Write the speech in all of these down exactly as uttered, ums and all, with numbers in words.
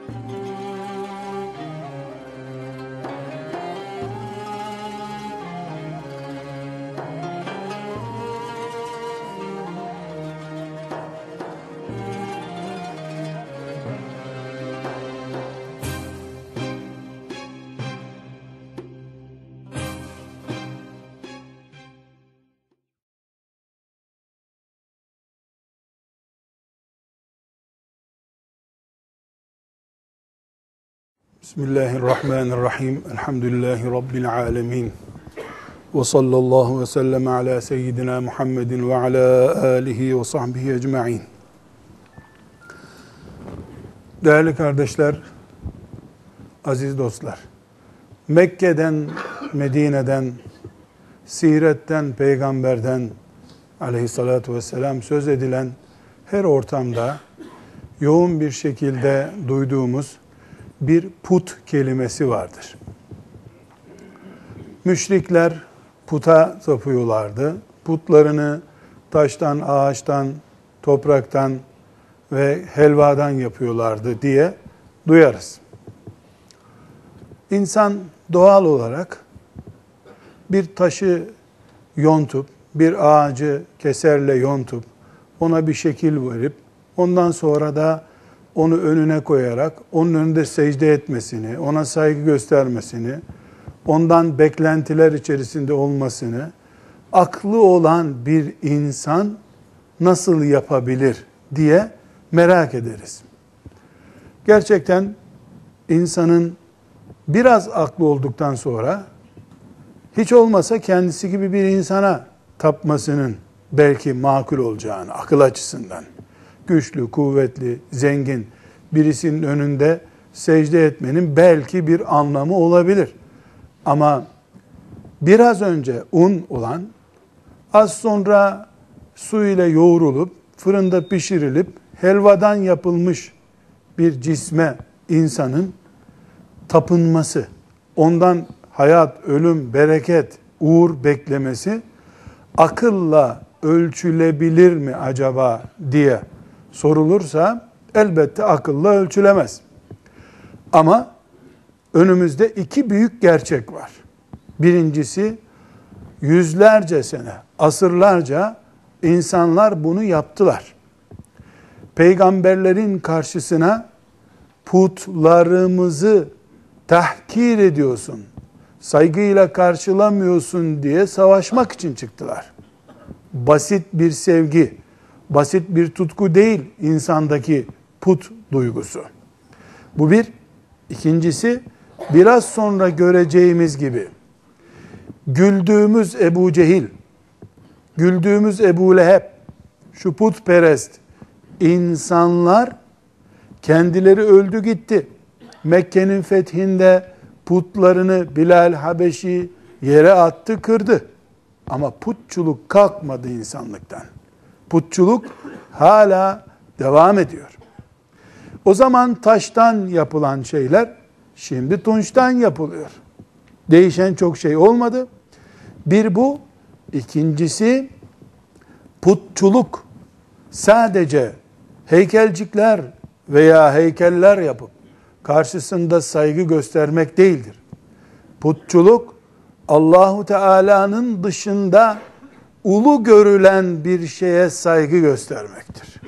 Bismillahirrahmanirrahim. Elhamdülillahi Rabbil alemin. Ve sallallahu ve sellem ala seyyidina Muhammedin ve ala alihi ve sahbihi ecma'in. Değerli kardeşler, aziz dostlar, Mekke'den, Medine'den, siretten, peygamberden aleyhissalatu vesselam söz edilen her ortamda yoğun bir şekilde duyduğumuz bir put kelimesi vardır. Müşrikler puta tapıyorlardı. Putlarını taştan, ağaçtan, topraktan ve helvadan yapıyorlardı diye duyarız. İnsan doğal olarak bir taşı yontup, bir ağacı keserle yontup, ona bir şekil verip, ondan sonra da onu önüne koyarak, onun önünde secde etmesini, ona saygı göstermesini, ondan beklentiler içerisinde olmasını, aklı olan bir insan nasıl yapabilir diye merak ederiz. Gerçekten insanın biraz aklı olduktan sonra, hiç olmasa kendisi gibi bir insana tapmasının belki makul olacağını, akıl açısından, güçlü, kuvvetli, zengin birisinin önünde secde etmenin belki bir anlamı olabilir. Ama biraz önce un olan, az sonra su ile yoğrulup, fırında pişirilip, helvadan yapılmış bir cisme insanın tapınması, ondan hayat, ölüm, bereket, uğur beklemesi akılla ölçülebilir mi acaba diye sorulursa elbette akılla ölçülemez. Ama önümüzde iki büyük gerçek var. Birincisi, yüzlerce sene, asırlarca insanlar bunu yaptılar. Peygamberlerin karşısına putlarımızı tahkir ediyorsun, saygıyla karşılamıyorsun diye savaşmak için çıktılar. Basit bir sevgi, basit bir tutku değil insandaki put duygusu. Bu bir. İkincisi, biraz sonra göreceğimiz gibi güldüğümüz Ebu Cehil, güldüğümüz Ebu Leheb, şu putperest insanlar kendileri öldü gitti. Mekke'nin fethinde putlarını Bilal Habeşi yere attı, kırdı. Ama putçuluk kalkmadı insanlıktan. Putçuluk hala devam ediyor. O zaman taştan yapılan şeyler şimdi tunçtan yapılıyor. Değişen çok şey olmadı. Bir bu. İkincisi, putçuluk sadece heykelcikler veya heykeller yapıp karşısında saygı göstermek değildir. Putçuluk, Allahu Teala'nın dışında ulu görülen bir şeye saygı göstermektir.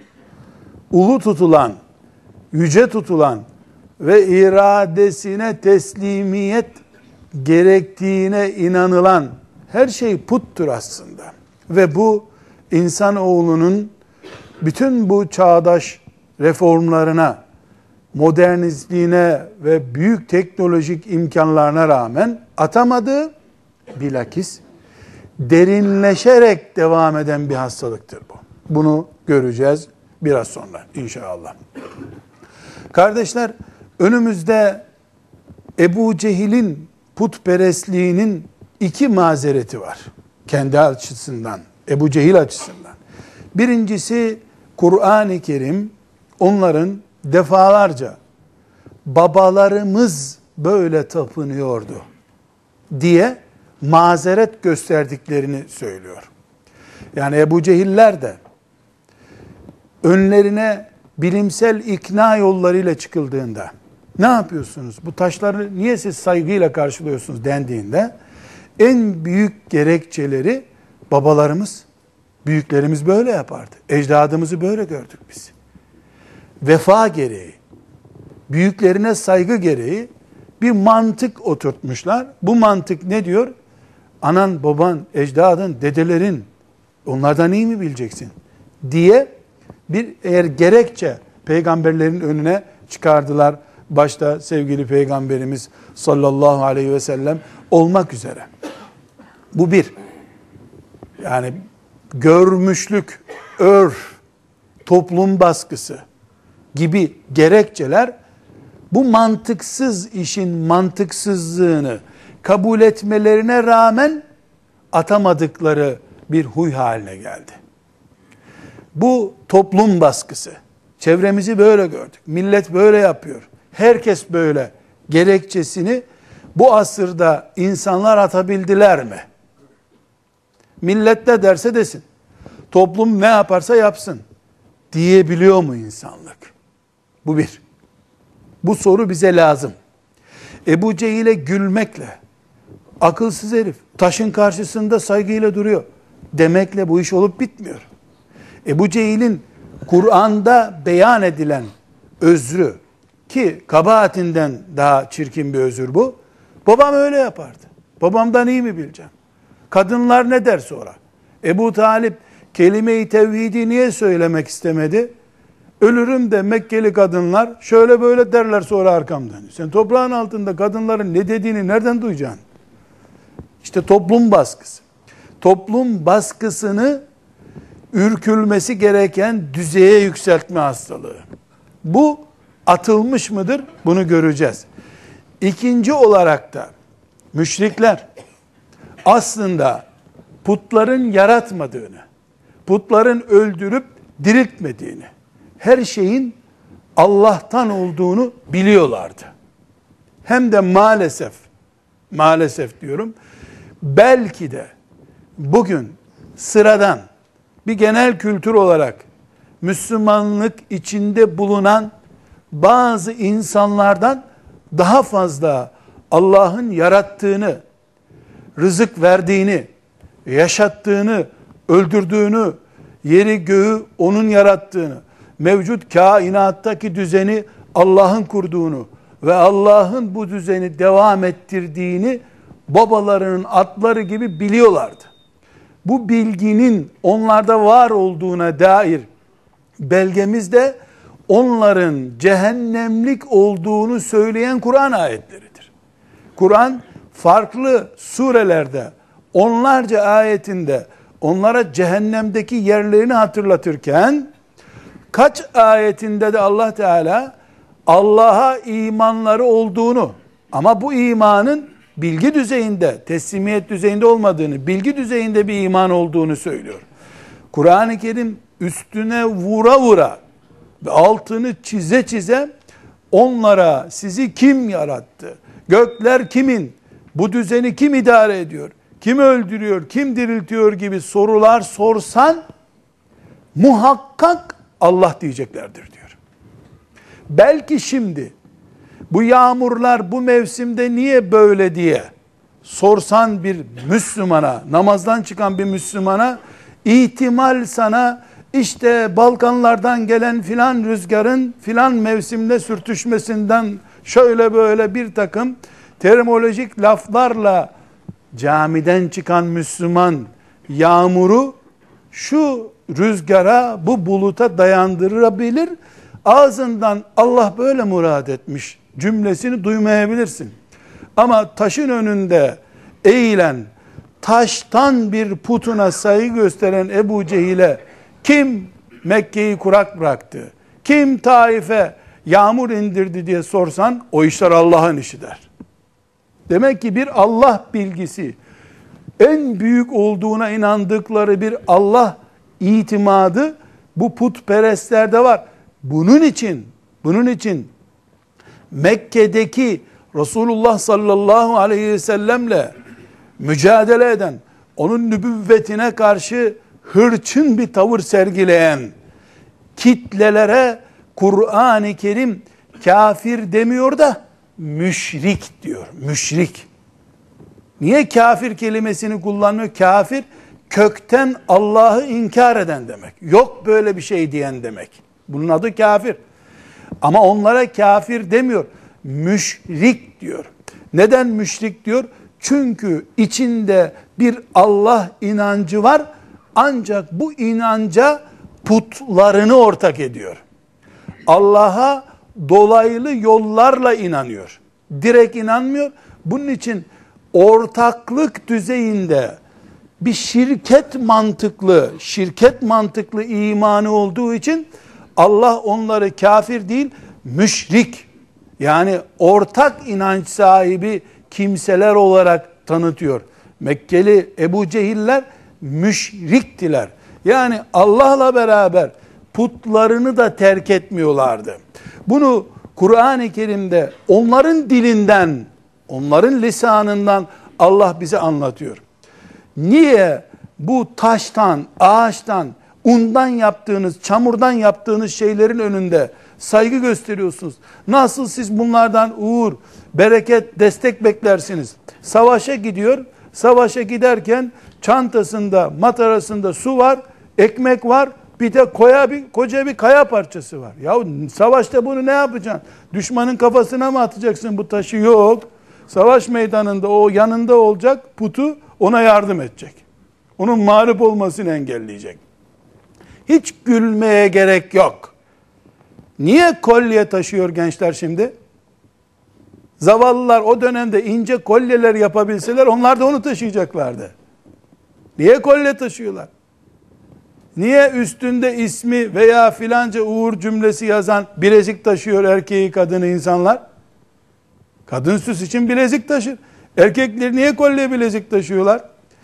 Ulu tutulan, yüce tutulan ve iradesine teslimiyet gerektiğine inanılan her şey puttur aslında. Ve bu insanoğlunun bütün bu çağdaş reformlarına, modernizliğine ve büyük teknolojik imkanlarına rağmen atamadığı, bilakis derinleşerek devam eden bir hastalıktır bu. Bunu göreceğiz biraz sonra inşallah. Kardeşler, önümüzde Ebu Cehil'in putperestliğinin iki mazereti var. Kendi açısından, Ebu Cehil açısından. Birincisi, Kur'an-ı Kerim onların defalarca babalarımız böyle tapınıyordu diye mazeret gösterdiklerini söylüyor. Yani Ebu Cehiller de önlerine bilimsel ikna yollarıyla çıkıldığında ne yapıyorsunuz? Bu taşları niye siz saygıyla karşılıyorsunuz dendiğinde en büyük gerekçeleri babalarımız, büyüklerimiz böyle yapardı. Ecdadımızı böyle gördük biz. Vefa gereği, büyüklerine saygı gereği bir mantık oturtmuşlar. Bu mantık ne diyor? Anan, baban, ecdadın, dedelerin, onlardan iyi mi bileceksin diye bir eğer gerekçe peygamberlerin önüne çıkardılar. Başta sevgili peygamberimiz sallallahu aleyhi ve sellem olmak üzere. Bu bir. Yani görmüşlük, örf, toplum baskısı gibi gerekçeler bu mantıksız işin mantıksızlığını kabul etmelerine rağmen atamadıkları bir huy haline geldi. Bu toplum baskısı. Çevremizi böyle gördük. Millet böyle yapıyor. Herkes böyle gerekçesini bu asırda insanlar atabildiler mi? Millet ne derse desin. Toplum ne yaparsa yapsın diyebiliyor mu insanlık? Bu bir. Bu soru bize lazım. Ebu Cehil'e gülmekle, akılsız herif, taşın karşısında saygıyla duruyor demekle bu iş olup bitmiyor. Ebu Cehil'in Kur'an'da beyan edilen özrü, ki kabahatinden daha çirkin bir özür bu. Babam öyle yapardı. Babamdan iyi mi bileceğim? Kadınlar ne der sonra? Ebu Talip kelime-i tevhidi niye söylemek istemedi? Ölürüm de Mekkeli kadınlar şöyle böyle derler sonra arkamdan. Sen toprağın altında kadınların ne dediğini nereden duyacaksın? İşte toplum baskısı. Toplum baskısını ürkülmesi gereken düzeye yükseltme hastalığı. Bu atılmış mıdır? Bunu göreceğiz. İkinci olarak da müşrikler aslında putların yaratmadığını, putların öldürüp diriltmediğini, her şeyin Allah'tan olduğunu biliyorlardı. Hem de maalesef, maalesef diyorum, belki de bugün sıradan bir genel kültür olarak Müslümanlık içinde bulunan bazı insanlardan daha fazla Allah'ın yarattığını, rızık verdiğini, yaşattığını, öldürdüğünü, yeri göğü onun yarattığını, mevcut kainattaki düzeni Allah'ın kurduğunu ve Allah'ın bu düzeni devam ettirdiğini babalarının atları gibi biliyorlardı. Bu bilginin onlarda var olduğuna dair belgemizde onların cehennemlik olduğunu söyleyen Kur'an ayetleridir. Kur'an farklı surelerde onlarca ayetinde onlara cehennemdeki yerlerini hatırlatırken kaç ayetinde de Allah Teala Allah'a imanları olduğunu ama bu imanın bilgi düzeyinde, teslimiyet düzeyinde olmadığını, bilgi düzeyinde bir iman olduğunu söylüyor. Kur'an-ı Kerim üstüne vura vura ve altını çize çize onlara sizi kim yarattı? Gökler kimin? Bu düzeni kim idare ediyor? Kim öldürüyor? Kim diriltiyor gibi sorular sorsan muhakkak Allah diyeceklerdir diyor. Belki şimdi bu yağmurlar bu mevsimde niye böyle diye sorsan bir Müslümana, namazdan çıkan bir Müslümana, ihtimal sana işte Balkanlardan gelen filan rüzgarın filan mevsimde sürtüşmesinden şöyle böyle bir takım termolojik laflarla camiden çıkan Müslüman yağmuru şu rüzgara, bu buluta dayandırabilir. Ağzından Allah böyle murad etmiş cümlesini duymayabilirsin. Ama taşın önünde eğilen, taştan bir putuna saygı gösteren Ebu Cehil'e kim Mekke'yi kurak bıraktı, kim Taif'e yağmur indirdi diye sorsan o işler Allah'ın işi der. Demek ki bir Allah bilgisi, en büyük olduğuna inandıkları bir Allah itimadı bu putperestlerde var. Bunun için, bunun için Mekke'deki Resulullah sallallahu aleyhi ve sellemle mücadele eden, onun nübüvvetine karşı hırçın bir tavır sergileyen kitlelere Kur'an-ı Kerim kafir demiyor da müşrik diyor. Müşrik. Niye kafir kelimesini kullanmıyor? Kafir kökten Allah'ı inkar eden demek. Yok böyle bir şey diyen demek. Bunun adı kafir. Ama onlara kafir demiyor. Müşrik diyor. Neden müşrik diyor? Çünkü içinde bir Allah inancı var. Ancak bu inanca putlarını ortak ediyor. Allah'a dolaylı yollarla inanıyor. Direkt inanmıyor. Bunun için ortaklık düzeyinde bir şirket mantıklı, şirket mantıklı imanı olduğu için Allah onları kafir değil, müşrik, yani ortak inanç sahibi kimseler olarak tanıtıyor. Mekkeli Ebu Cehiller müşriktiler. Yani Allah'la beraber putlarını da terk etmiyorlardı. Bunu Kur'an-ı Kerim'de onların dilinden, onların lisanından Allah bize anlatıyor. Niye bu taştan, ağaçtan, undan yaptığınız, çamurdan yaptığınız şeylerin önünde saygı gösteriyorsunuz? Nasıl siz bunlardan uğur, bereket, destek beklersiniz? Savaşa gidiyor, savaşa giderken çantasında, matarasında su var, ekmek var, bir de koya bir, koca bir kaya parçası var. Ya savaşta bunu ne yapacaksın? Düşmanın kafasına mı atacaksın bu taşı? Yok. Savaş meydanında o yanında olacak putu, ona yardım edecek. Onun mağlup olmasını engelleyecek. Hiç gülmeye gerek yok. Niye kolye taşıyor gençler şimdi? Zavallılar o dönemde ince kolyeler yapabilseler onlar da onu taşıyacaklardı. Niye kolye taşıyorlar? Niye üstünde ismi veya filanca uğur cümlesi yazan bilezik taşıyor erkeği kadını insanlar? Kadın süs için bilezik taşır. Erkekler niye kolye bilezik taşıyorlar?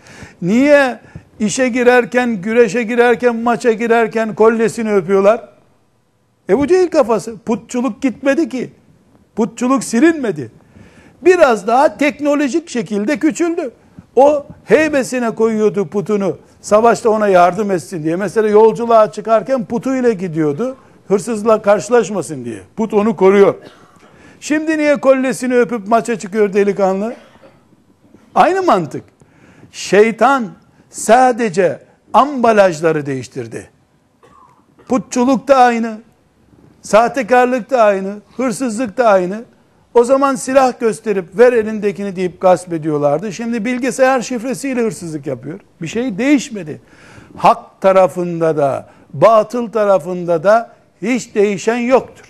Niye işe girerken, güreşe girerken, maça girerken kolyesini öpüyorlar? Ebu Cehil kafası. Putçuluk gitmedi ki. Putçuluk silinmedi. Biraz daha teknolojik şekilde küçüldü. O heybesine koyuyordu putunu. Savaşta ona yardım etsin diye. Mesela yolculuğa çıkarken putuyla gidiyordu. Hırsızla karşılaşmasın diye. Put onu koruyor. Şimdi niye kolyesini öpüp maça çıkıyor delikanlı? Aynı mantık. Şeytan sadece ambalajları değiştirdi. Putçuluk da aynı. Sahtekarlık da aynı. Hırsızlık da aynı. O zaman silah gösterip ver elindekini deyip gasp ediyorlardı. Şimdi bilgisayar şifresiyle hırsızlık yapıyor. Bir şey değişmedi. Hak tarafında da, batıl tarafında da hiç değişen yoktur.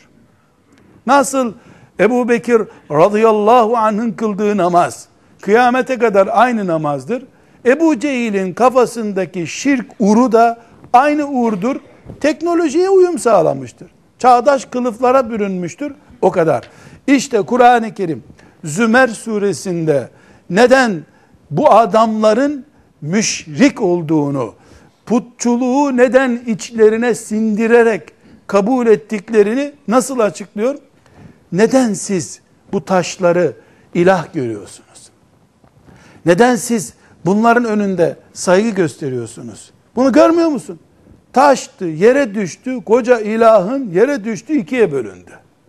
Nasıl Ebu Bekir radıyallahu anh'ın kıldığı namaz kıyamete kadar aynı namazdır. Ebu Cehil'in kafasındaki şirk uru da aynı uğurdur. Teknolojiye uyum sağlamıştır. Çağdaş kılıflara bürünmüştür. O kadar. İşte Kur'an-ı Kerim Zümer suresinde neden bu adamların müşrik olduğunu, putçuluğu neden içlerine sindirerek kabul ettiklerini nasıl açıklıyor? Neden siz bu taşları ilah görüyorsunuz? Neden siz bunların önünde saygı gösteriyorsunuz? Bunu görmüyor musun? Taştı, yere düştü, koca ilahın yere düştü, ikiye bölündü.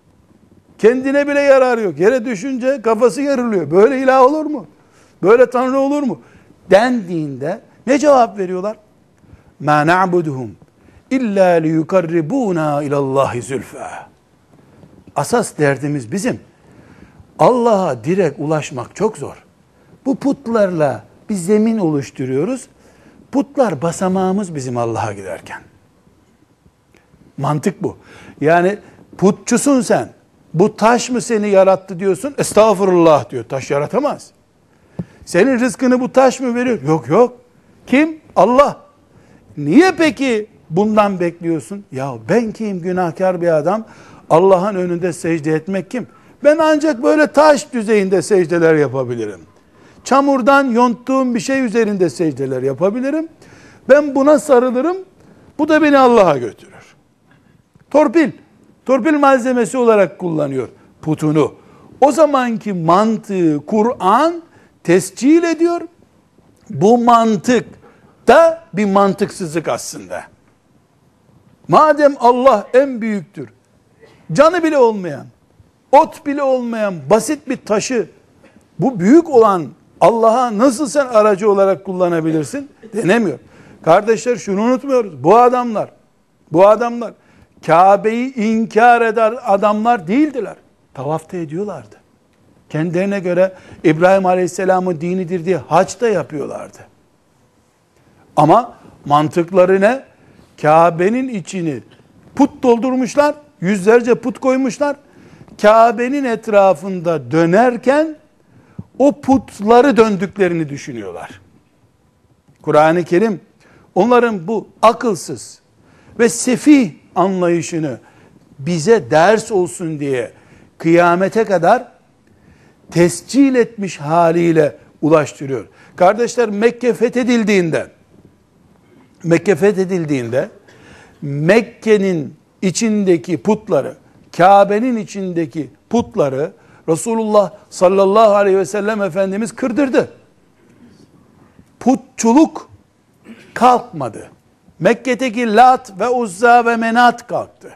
Kendine bile yararı yok. Yere düşünce kafası yarılıyor. Böyle ilah olur mu? Böyle tanrı olur mu? Dendiğinde ne cevap veriyorlar? مَا نَعْبُدُهُمْ اِلَّا لِيُكَرِّبُونَا اِلَى اللّٰهِ زُلْفَى. Asas derdimiz bizim. Allah'a direkt ulaşmak çok zor. Bu putlarla bir zemin oluşturuyoruz. Putlar basamağımız bizim Allah'a giderken. Mantık bu. Yani putçusun sen. Bu taş mı seni yarattı diyorsun? Estağfurullah diyor. Taş yaratamaz. Senin rızkını bu taş mı veriyor? Yok yok. Kim? Allah. Niye peki bundan bekliyorsun? Ya ben kim? Günahkar bir adam. Allah'ın önünde secde etmek kim? Ben ancak böyle taş düzeyinde secdeler yapabilirim. Çamurdan yonttuğum bir şey üzerinde secdeler yapabilirim. Ben buna sarılırım. Bu da beni Allah'a götürür. Torpil. Torpil malzemesi olarak kullanıyor putunu. O zamanki mantığı Kur'an tescil ediyor. Bu mantık da bir mantıksızlık aslında. Madem Allah en büyüktür, canı bile olmayan, ot bile olmayan basit bir taşı, bu büyük olan Allah'a nasıl sen aracı olarak kullanabilirsin? Denemiyor. Kardeşler, şunu unutmuyoruz. Bu adamlar, bu adamlar Kabe'yi inkar eder adamlar değildiler. Tavafta ediyorlardı. Kendilerine göre İbrahim Aleyhisselam'ın dinidir diye hac da yapıyorlardı. Ama mantıkları ne? Kabe'nin içini put doldurmuşlar, yüzlerce put koymuşlar. Kabe'nin etrafında dönerken o putları döndüklerini düşünüyorlar. Kur'an-ı Kerim onların bu akılsız ve sefih anlayışını bize ders olsun diye kıyamete kadar tescil etmiş haliyle ulaştırıyor. Kardeşler, Mekke fethedildiğinde Mekke fethedildiğinde Mekke'nin içindeki putları, Kabe'nin içindeki putları Resulullah sallallahu aleyhi ve sellem Efendimiz kırdırdı. Putçuluk kalkmadı. Mekke'deki Lat ve Uzza ve Menat kalktı.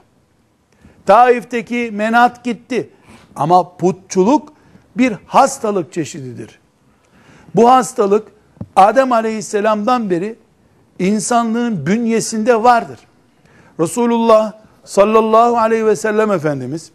Taif'teki Menat gitti. Ama putçuluk bir hastalık çeşididir. Bu hastalık Adem Aleyhisselam'dan beri insanlığın bünyesinde vardır. Resulullah sallallahu aleyhi ve sellem Efendimiz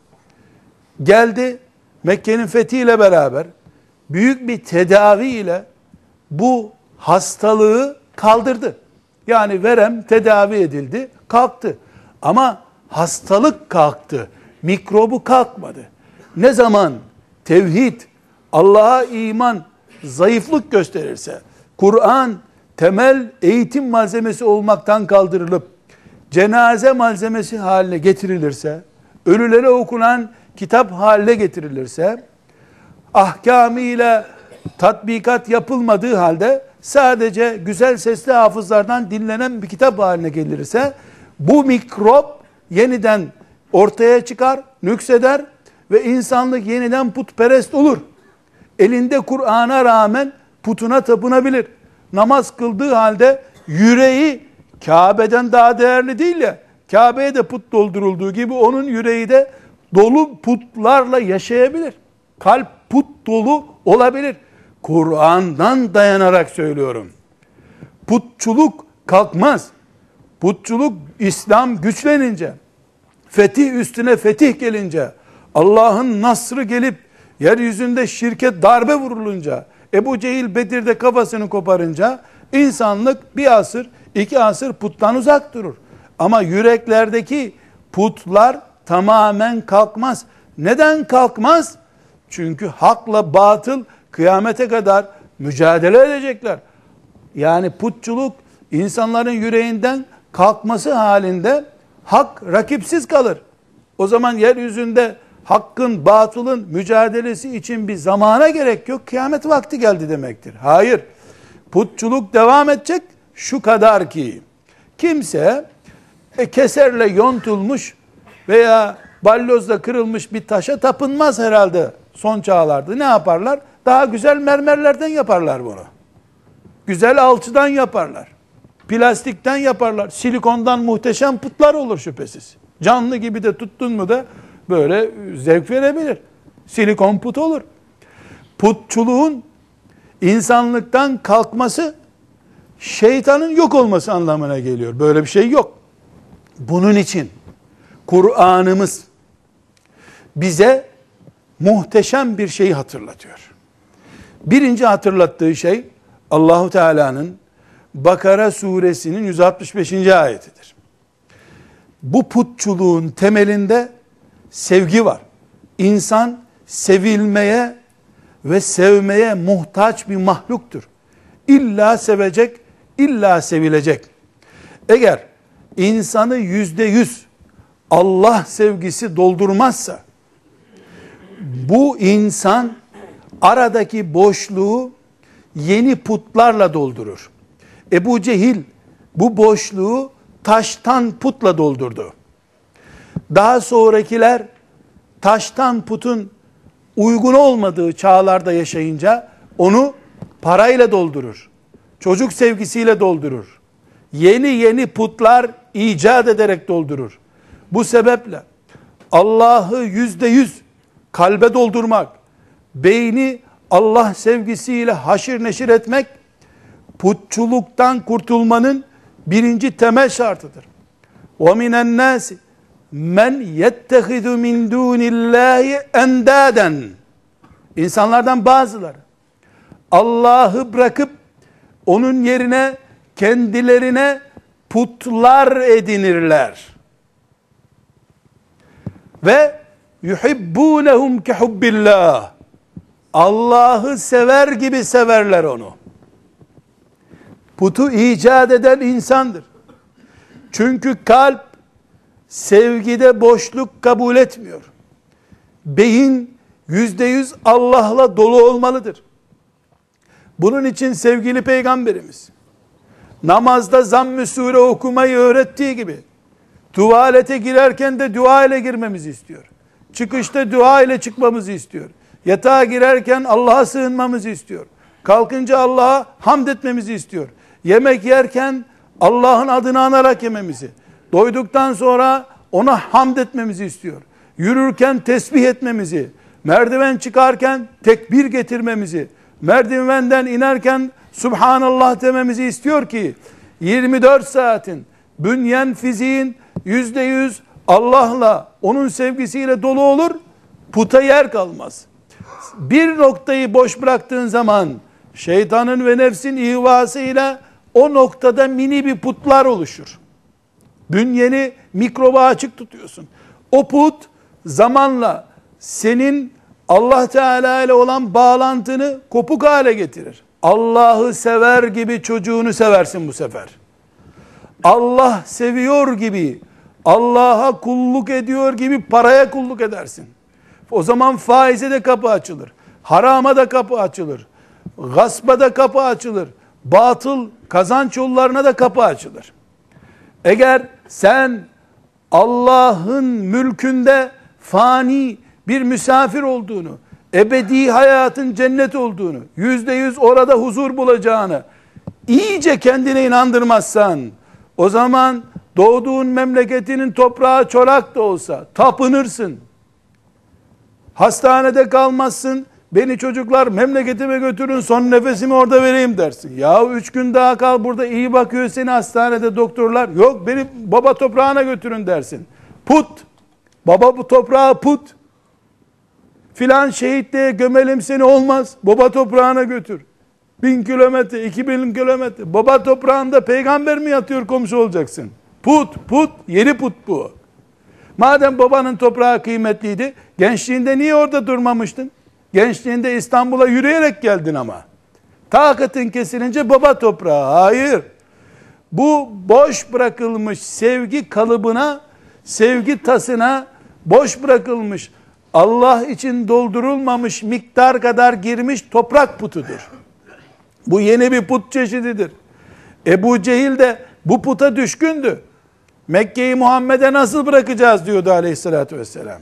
geldi, Mekke'nin fethiyle beraber büyük bir tedavi ile bu hastalığı kaldırdı. Yani verem tedavi edildi, kalktı. Ama hastalık kalktı, mikrobu kalkmadı. Ne zaman tevhid, Allah'a iman zayıflık gösterirse, Kur'an temel eğitim malzemesi olmaktan kaldırılıp cenaze malzemesi haline getirilirse, ölülere okunan kitap haline getirilirse, ahkamıyla tatbikat yapılmadığı halde sadece güzel sesli hafızlardan dinlenen bir kitap haline gelirse, bu mikrop yeniden ortaya çıkar, nükseder ve insanlık yeniden putperest olur. Elinde Kur'an'a rağmen putuna tapınabilir. Namaz kıldığı halde yüreği Kabe'den daha değerli değil ya, Kabe'ye de put doldurulduğu gibi onun yüreği de dolu putlarla yaşayabilir. Kalp put dolu olabilir. Kur'an'dan dayanarak söylüyorum. Putçuluk kalkmaz. Putçuluk, İslam güçlenince, fetih üstüne fetih gelince, Allah'ın nasrı gelip yeryüzünde şirke darbe vurulunca, Ebu Cehil Bedir'de kafasını koparınca insanlık bir asır, iki asır puttan uzak durur. Ama yüreklerdeki putlar tamamen kalkmaz. Neden kalkmaz? Çünkü hakla batıl kıyamete kadar mücadele edecekler. Yani putçuluk insanların yüreğinden kalkması halinde hak rakipsiz kalır. O zaman yeryüzünde hakkın batılın mücadelesi için bir zamana gerek yok. Kıyamet vakti geldi demektir. Hayır. Putçuluk devam edecek. Şu kadar ki kimse e, keserle yontulmuş veya balyozla kırılmış bir taşa tapınmaz herhalde son çağlarda. Ne yaparlar? Daha güzel mermerlerden yaparlar bunu. Güzel alçıdan yaparlar. Plastikten yaparlar. Silikondan muhteşem putlar olur şüphesiz. Canlı gibi de tuttun mu da böyle zevk verebilir. Silikon put olur. Putçuluğun insanlıktan kalkması şeytanın yok olması anlamına geliyor. Böyle bir şey yok. Bunun için Kur'an'ımız bize muhteşem bir şeyi hatırlatıyor. Birinci hatırlattığı şey Allahu Teala'nın Bakara suresinin yüz altmış beşinci ayetidir. Bu putçuluğun temelinde sevgi var. İnsan sevilmeye ve sevmeye muhtaç bir mahluktur. İlla sevecek, illa sevilecek. Eğer insanı yüzde yüz Allah sevgisi doldurmazsa, bu insan aradaki boşluğu yeni putlarla doldurur. Ebu Cehil bu boşluğu taştan putla doldurdu. Daha sonrakiler taştan putun uygun olmadığı çağlarda yaşayınca onu parayla doldurur. Çocuk sevgisiyle doldurur. Yeni yeni putlar icat ederek doldurur. Bu sebeple Allah'ı yüzde yüz kalbe doldurmak, beyni Allah sevgisiyle haşir neşir etmek, putçuluktan kurtulmanın birinci temel şartıdır. وَمِنَ النَّاسِ مَنْ يَتَّخِذُ مِنْ دُونِ اللّٰهِ اَنْدَادًا. İnsanlardan bazıları Allah'ı bırakıp onun yerine kendilerine putlar edinirler. Ve yuhibbunehum kehubbillah. Allah'ı sever gibi severler onu. Putu icat eden insandır. Çünkü kalp sevgide boşluk kabul etmiyor. Beyin yüzde yüz Allah'la dolu olmalıdır. Bunun için sevgili Peygamberimiz namazda zamm-ı sure okumayı öğrettiği gibi tuvalete girerken de dua ile girmemizi istiyor. Çıkışta dua ile çıkmamızı istiyor. Yatağa girerken Allah'a sığınmamızı istiyor. Kalkınca Allah'a hamd etmemizi istiyor. Yemek yerken Allah'ın adını anarak yememizi, doyduktan sonra ona hamd etmemizi istiyor. Yürürken tesbih etmemizi, merdiven çıkarken tekbir getirmemizi, merdivenden inerken Subhanallah dememizi istiyor ki yirmi dört saatin, bünyen fiziğin yüzde yüz Allah'la, onun sevgisiyle dolu olur, puta yer kalmaz. Bir noktayı boş bıraktığın zaman şeytanın ve nefsin ihvasıyla o noktada mini bir putlar oluşur. Bünyeni mikroba açık tutuyorsun. O put zamanla senin Allah Teala ile olan bağlantını kopuk hale getirir. Allah'ı sever gibi çocuğunu seversin bu sefer. Allah seviyor gibi, Allah'a kulluk ediyor gibi paraya kulluk edersin. O zaman faize de kapı açılır. Harama da kapı açılır. Gaspa da kapı açılır. Batıl kazanç yollarına da kapı açılır. Eğer sen Allah'ın mülkünde fani bir misafir olduğunu, ebedi hayatın cennet olduğunu, yüzde yüz orada huzur bulacağını iyice kendine inandırmazsan, o zaman doğduğun memleketinin toprağı çorak da olsa tapınırsın. Hastanede kalmazsın, beni çocuklar memleketime götürün, son nefesimi orada vereyim dersin. Ya üç gün daha kal burada, iyi bakıyor seni hastanede doktorlar. Yok, beni baba toprağına götürün dersin. Put, baba bu toprağı put. Filan şehitliğe gömelim seni, olmaz. Baba toprağına götür. Bin kilometre, iki bin kilometre. Baba toprağında peygamber mi yatıyor, komşu olacaksın? Put, put, yeni put bu. Madem babanın toprağı kıymetliydi, gençliğinde niye orada durmamıştın? Gençliğinde İstanbul'a yürüyerek geldin ama. Takatın kesilince baba toprağı. Hayır. Bu boş bırakılmış sevgi kalıbına, sevgi tasına boş bırakılmış, Allah için doldurulmamış miktar kadar girmiş toprak putudur. Bu yeni bir put çeşididir. Ebu Cehil de bu puta düşkündü. Mekke'yi Muhammed'e nasıl bırakacağız diyordu aleyhissalatü vesselam.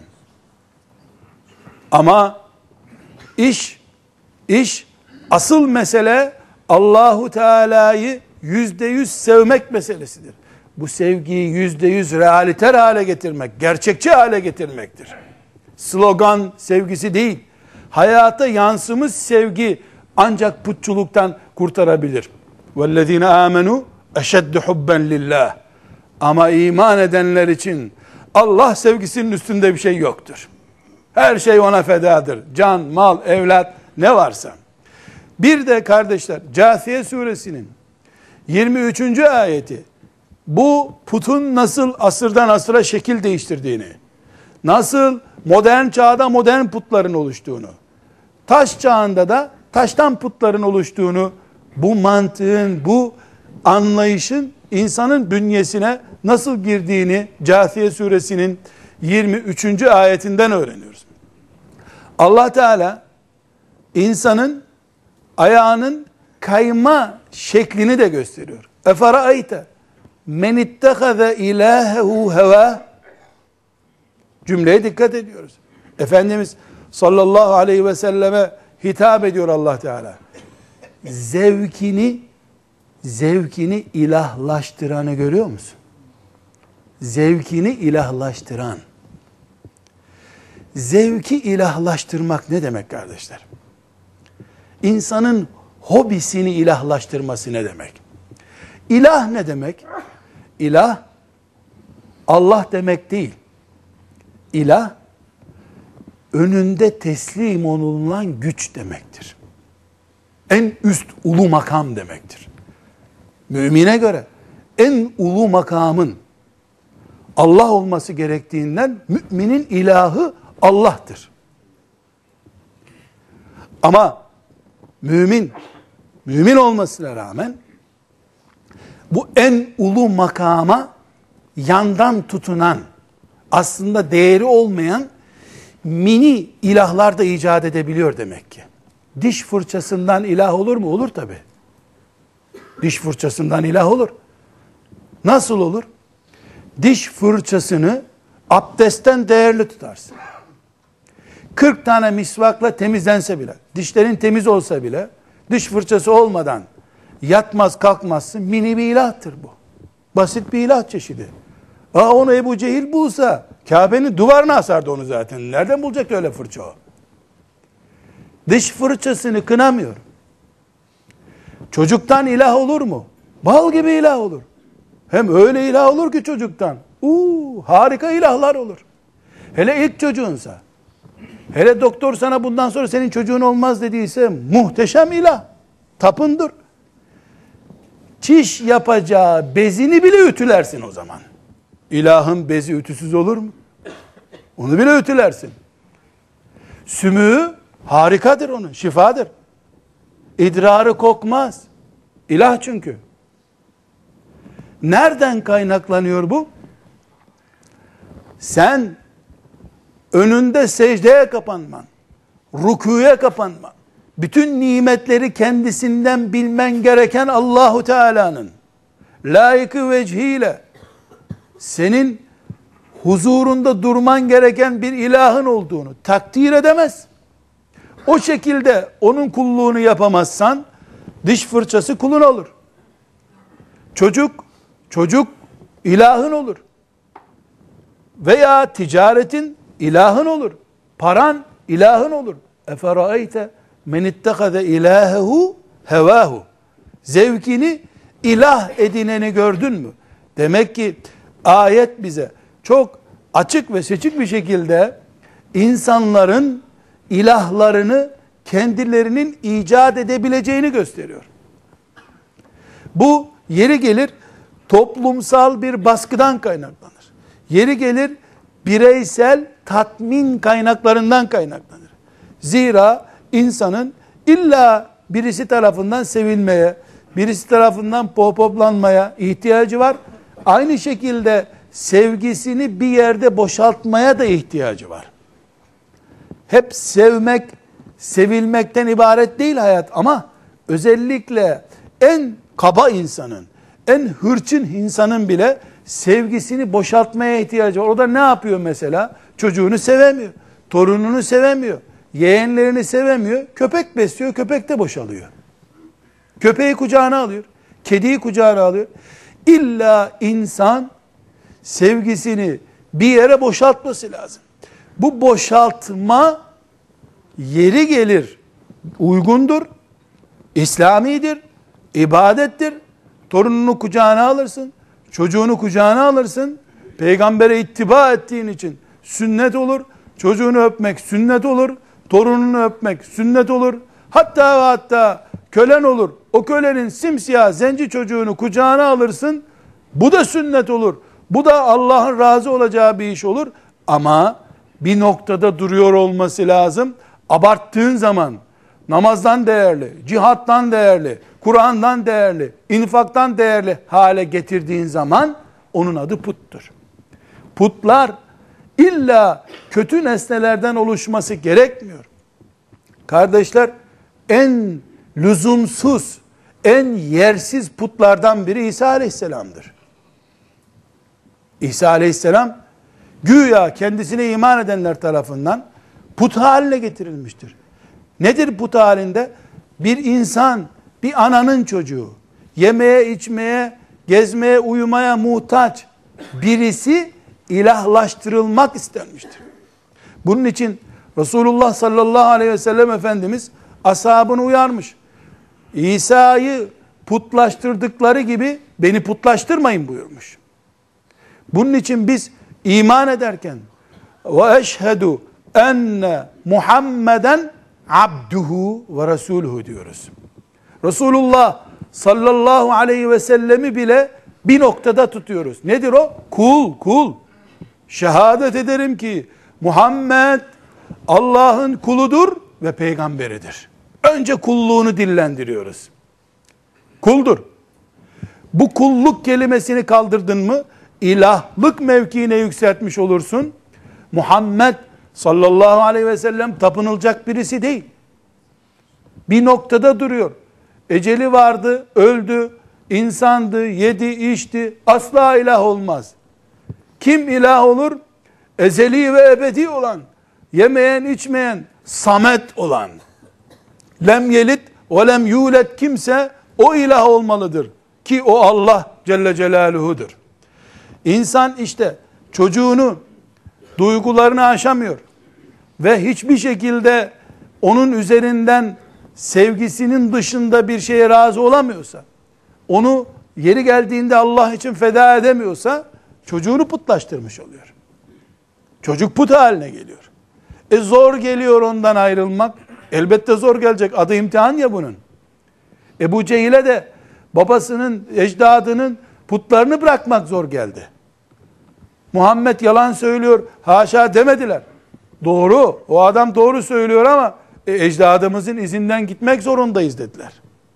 Ama iş, iş asıl mesele Allahu Teala'yı yüzde yüz sevmek meselesidir. Bu sevgiyi yüzde yüz realiter hale getirmek, gerçekçi hale getirmektir. Slogan sevgisi değil, hayata yansımış sevgi ancak putçuluktan kurtarabilir. وَالَّذ۪ينَ آمَنُوا اَشَدُّ حُبًّا لِلّٰهِ. Ama iman edenler için Allah sevgisinin üstünde bir şey yoktur. Her şey ona fedadır. Can, mal, evlat ne varsa. Bir de kardeşler, Câthiye suresinin yirmi üçüncü ayeti bu putun nasıl asırdan asıra şekil değiştirdiğini, nasıl modern çağda modern putların oluştuğunu, taş çağında da taştan putların oluştuğunu, bu mantığın, bu anlayışın insanın bünyesine nasıl girdiğini Câthiye suresinin yirmi üçüncü ayetinden öğreniyoruz. Allah Teala insanın ayağının kayma şeklini de gösteriyor. Eferayte men ittehaze ilahehu heva. Cümleye dikkat ediyoruz. Efendimiz sallallahu aleyhi ve selleme hitap ediyor Allah Teala. Zevkini zevkini ilahlaştıranı görüyor musun? Zevkini ilahlaştıran. Zevki ilahlaştırmak ne demek kardeşler? İnsanın hobisini ilahlaştırması ne demek? İlah ne demek? İlah, Allah demek değil. İlah, önünde teslim olunan güç demektir. En üst ulu makam demektir. Mümine göre en ulu makamın Allah olması gerektiğinden müminin ilahı Allah'tır. Ama mümin, mümin olmasına rağmen bu en ulu makama yandan tutunan, aslında değeri olmayan mini ilahlar da icat edebiliyor demek ki. Diş fırçasından ilah olur mu? Olur tabi. Diş fırçasından ilah olur. Nasıl olur? Diş fırçasını abdestten değerli tutarsın. kırk tane misvakla temizlense bile, dişlerin temiz olsa bile, diş fırçası olmadan yatmaz kalkmazsın, mini bir ilahtır bu. Basit bir ilah çeşidi. Aa, onu Ebu Cehil bulsa, Kabe'nin duvarına asardı onu zaten. Nereden bulacak öyle fırça o? Diş fırçasını kınamıyorum. Çocuktan ilah olur mu? Bal gibi ilah olur. Hem öyle ilah olur ki çocuktan. Uuu, harika ilahlar olur. Hele ilk çocuğunsa, hele doktor sana bundan sonra senin çocuğun olmaz dediyse, muhteşem ilah. Tapındır. Çiş yapacağı bezini bile ütülersin o zaman. İlahın bezi ütüsüz olur mu? Onu bile ütülersin. Sümüğü harikadır onun, şifadır. İdrarı kokmaz. İlah çünkü. Nereden kaynaklanıyor bu? Sen önünde secdeye kapanman, rükûye kapanman, bütün nimetleri kendisinden bilmen gereken Allahu Teala'nın layıkı vecihiyle senin huzurunda durman gereken bir ilahın olduğunu takdir edemez. O şekilde onun kulluğunu yapamazsan diş fırçası kulun olur. Çocuk, çocuk ilahın olur. Veya ticaretin ilahın olur. Paran ilahın olur. Eferayte men ittehade ilahehu hevahu. Zevkini ilah edineni gördün mü? Demek ki ayet bize çok açık ve seçik bir şekilde insanların ilahlarını kendilerinin icat edebileceğini gösteriyor. Bu yeri gelir toplumsal bir baskıdan kaynaklanır. Yeri gelir bireysel tatmin kaynaklarından kaynaklanır. Zira insanın illa birisi tarafından sevilmeye, birisi tarafından pohpoplanmaya ihtiyacı var. Aynı şekilde sevgisini bir yerde boşaltmaya da ihtiyacı var. Hep sevmek, sevilmekten ibaret değil hayat ama özellikle en kaba insanın, en hırçın insanın bile sevgisini boşaltmaya ihtiyacı var. O da ne yapıyor mesela? Çocuğunu sevemiyor, torununu sevemiyor, yeğenlerini sevemiyor, köpek besliyor, köpek de boşalıyor. Köpeği kucağına alıyor, kediyi kucağına alıyor. İlla insan sevgisini bir yere boşaltması lazım. Bu boşaltma yeri gelir, uygundur, İslamidir, ibadettir. Torununu kucağına alırsın, çocuğunu kucağına alırsın. Peygambere ittiba ettiğin için sünnet olur. Çocuğunu öpmek sünnet olur. Torununu öpmek sünnet olur. Hatta ve hatta kölen olur. O kölenin simsiyah zenci çocuğunu kucağına alırsın. Bu da sünnet olur. Bu da Allah'ın razı olacağı bir iş olur. Ama bir noktada duruyor olması lazım. Abarttığın zaman namazdan değerli, cihattan değerli, Kur'an'dan değerli, infaktan değerli hale getirdiğin zaman onun adı puttur. Putlar illa kötü nesnelerden oluşması gerekmiyor. Kardeşler, en lüzumsuz, en yersiz putlardan biri İsa Aleyhisselam'dır. İsa Aleyhisselam güya kendisine iman edenler tarafından put haline getirilmiştir. Nedir put halinde? Bir insan, bir ananın çocuğu, yemeye, içmeye, gezmeye, uyumaya muhtaç birisi ilahlaştırılmak istenmiştir. Bunun için Resulullah sallallahu aleyhi ve sellem Efendimiz ashabını uyarmış. İsa'yı putlaştırdıkları gibi beni putlaştırmayın buyurmuş. Bunun için biz iman ederken ve eşhedü enne Muhammeden abduhu ve resuluhu diyoruz. Resulullah sallallahu aleyhi ve sellemi bile bir noktada tutuyoruz. Nedir o? Kul, kul. Şehadet ederim ki Muhammed Allah'ın kuludur ve peygamberidir. Önce kulluğunu dillendiriyoruz. Kuldur. Bu kulluk kelimesini kaldırdın mı, ilahlık mevkiine yükseltmiş olursun. Muhammed sallallahu aleyhi ve sellem tapınılacak birisi değil. Bir noktada duruyor. Eceli vardı, öldü, insandı, yedi, içti. Asla ilah olmaz. Kim ilah olur? Ezeli ve ebedi olan, yemeyen, içmeyen, samet olan. Lem yelit ve lem yulet kimse o ilah olmalıdır. Ki o Allah Celle Celaluhu'dur. İnsan işte çocuğunu, duygularını aşamıyor. Ve hiçbir şekilde onun üzerinden sevgisinin dışında bir şeye razı olamıyorsa, onu yeri geldiğinde Allah için feda edemiyorsa, çocuğunu putlaştırmış oluyor. Çocuk put haline geliyor. E zor geliyor ondan ayrılmak. Elbette zor gelecek. Adı imtihan ya bunun. Ebu Cehil'e de babasının, ecdadının putlarını bırakmak zor geldi. Muhammed yalan söylüyor, haşa demediler. Doğru, o adam doğru söylüyor ama e, ecdadımızın izinden gitmek zorundayız dediler.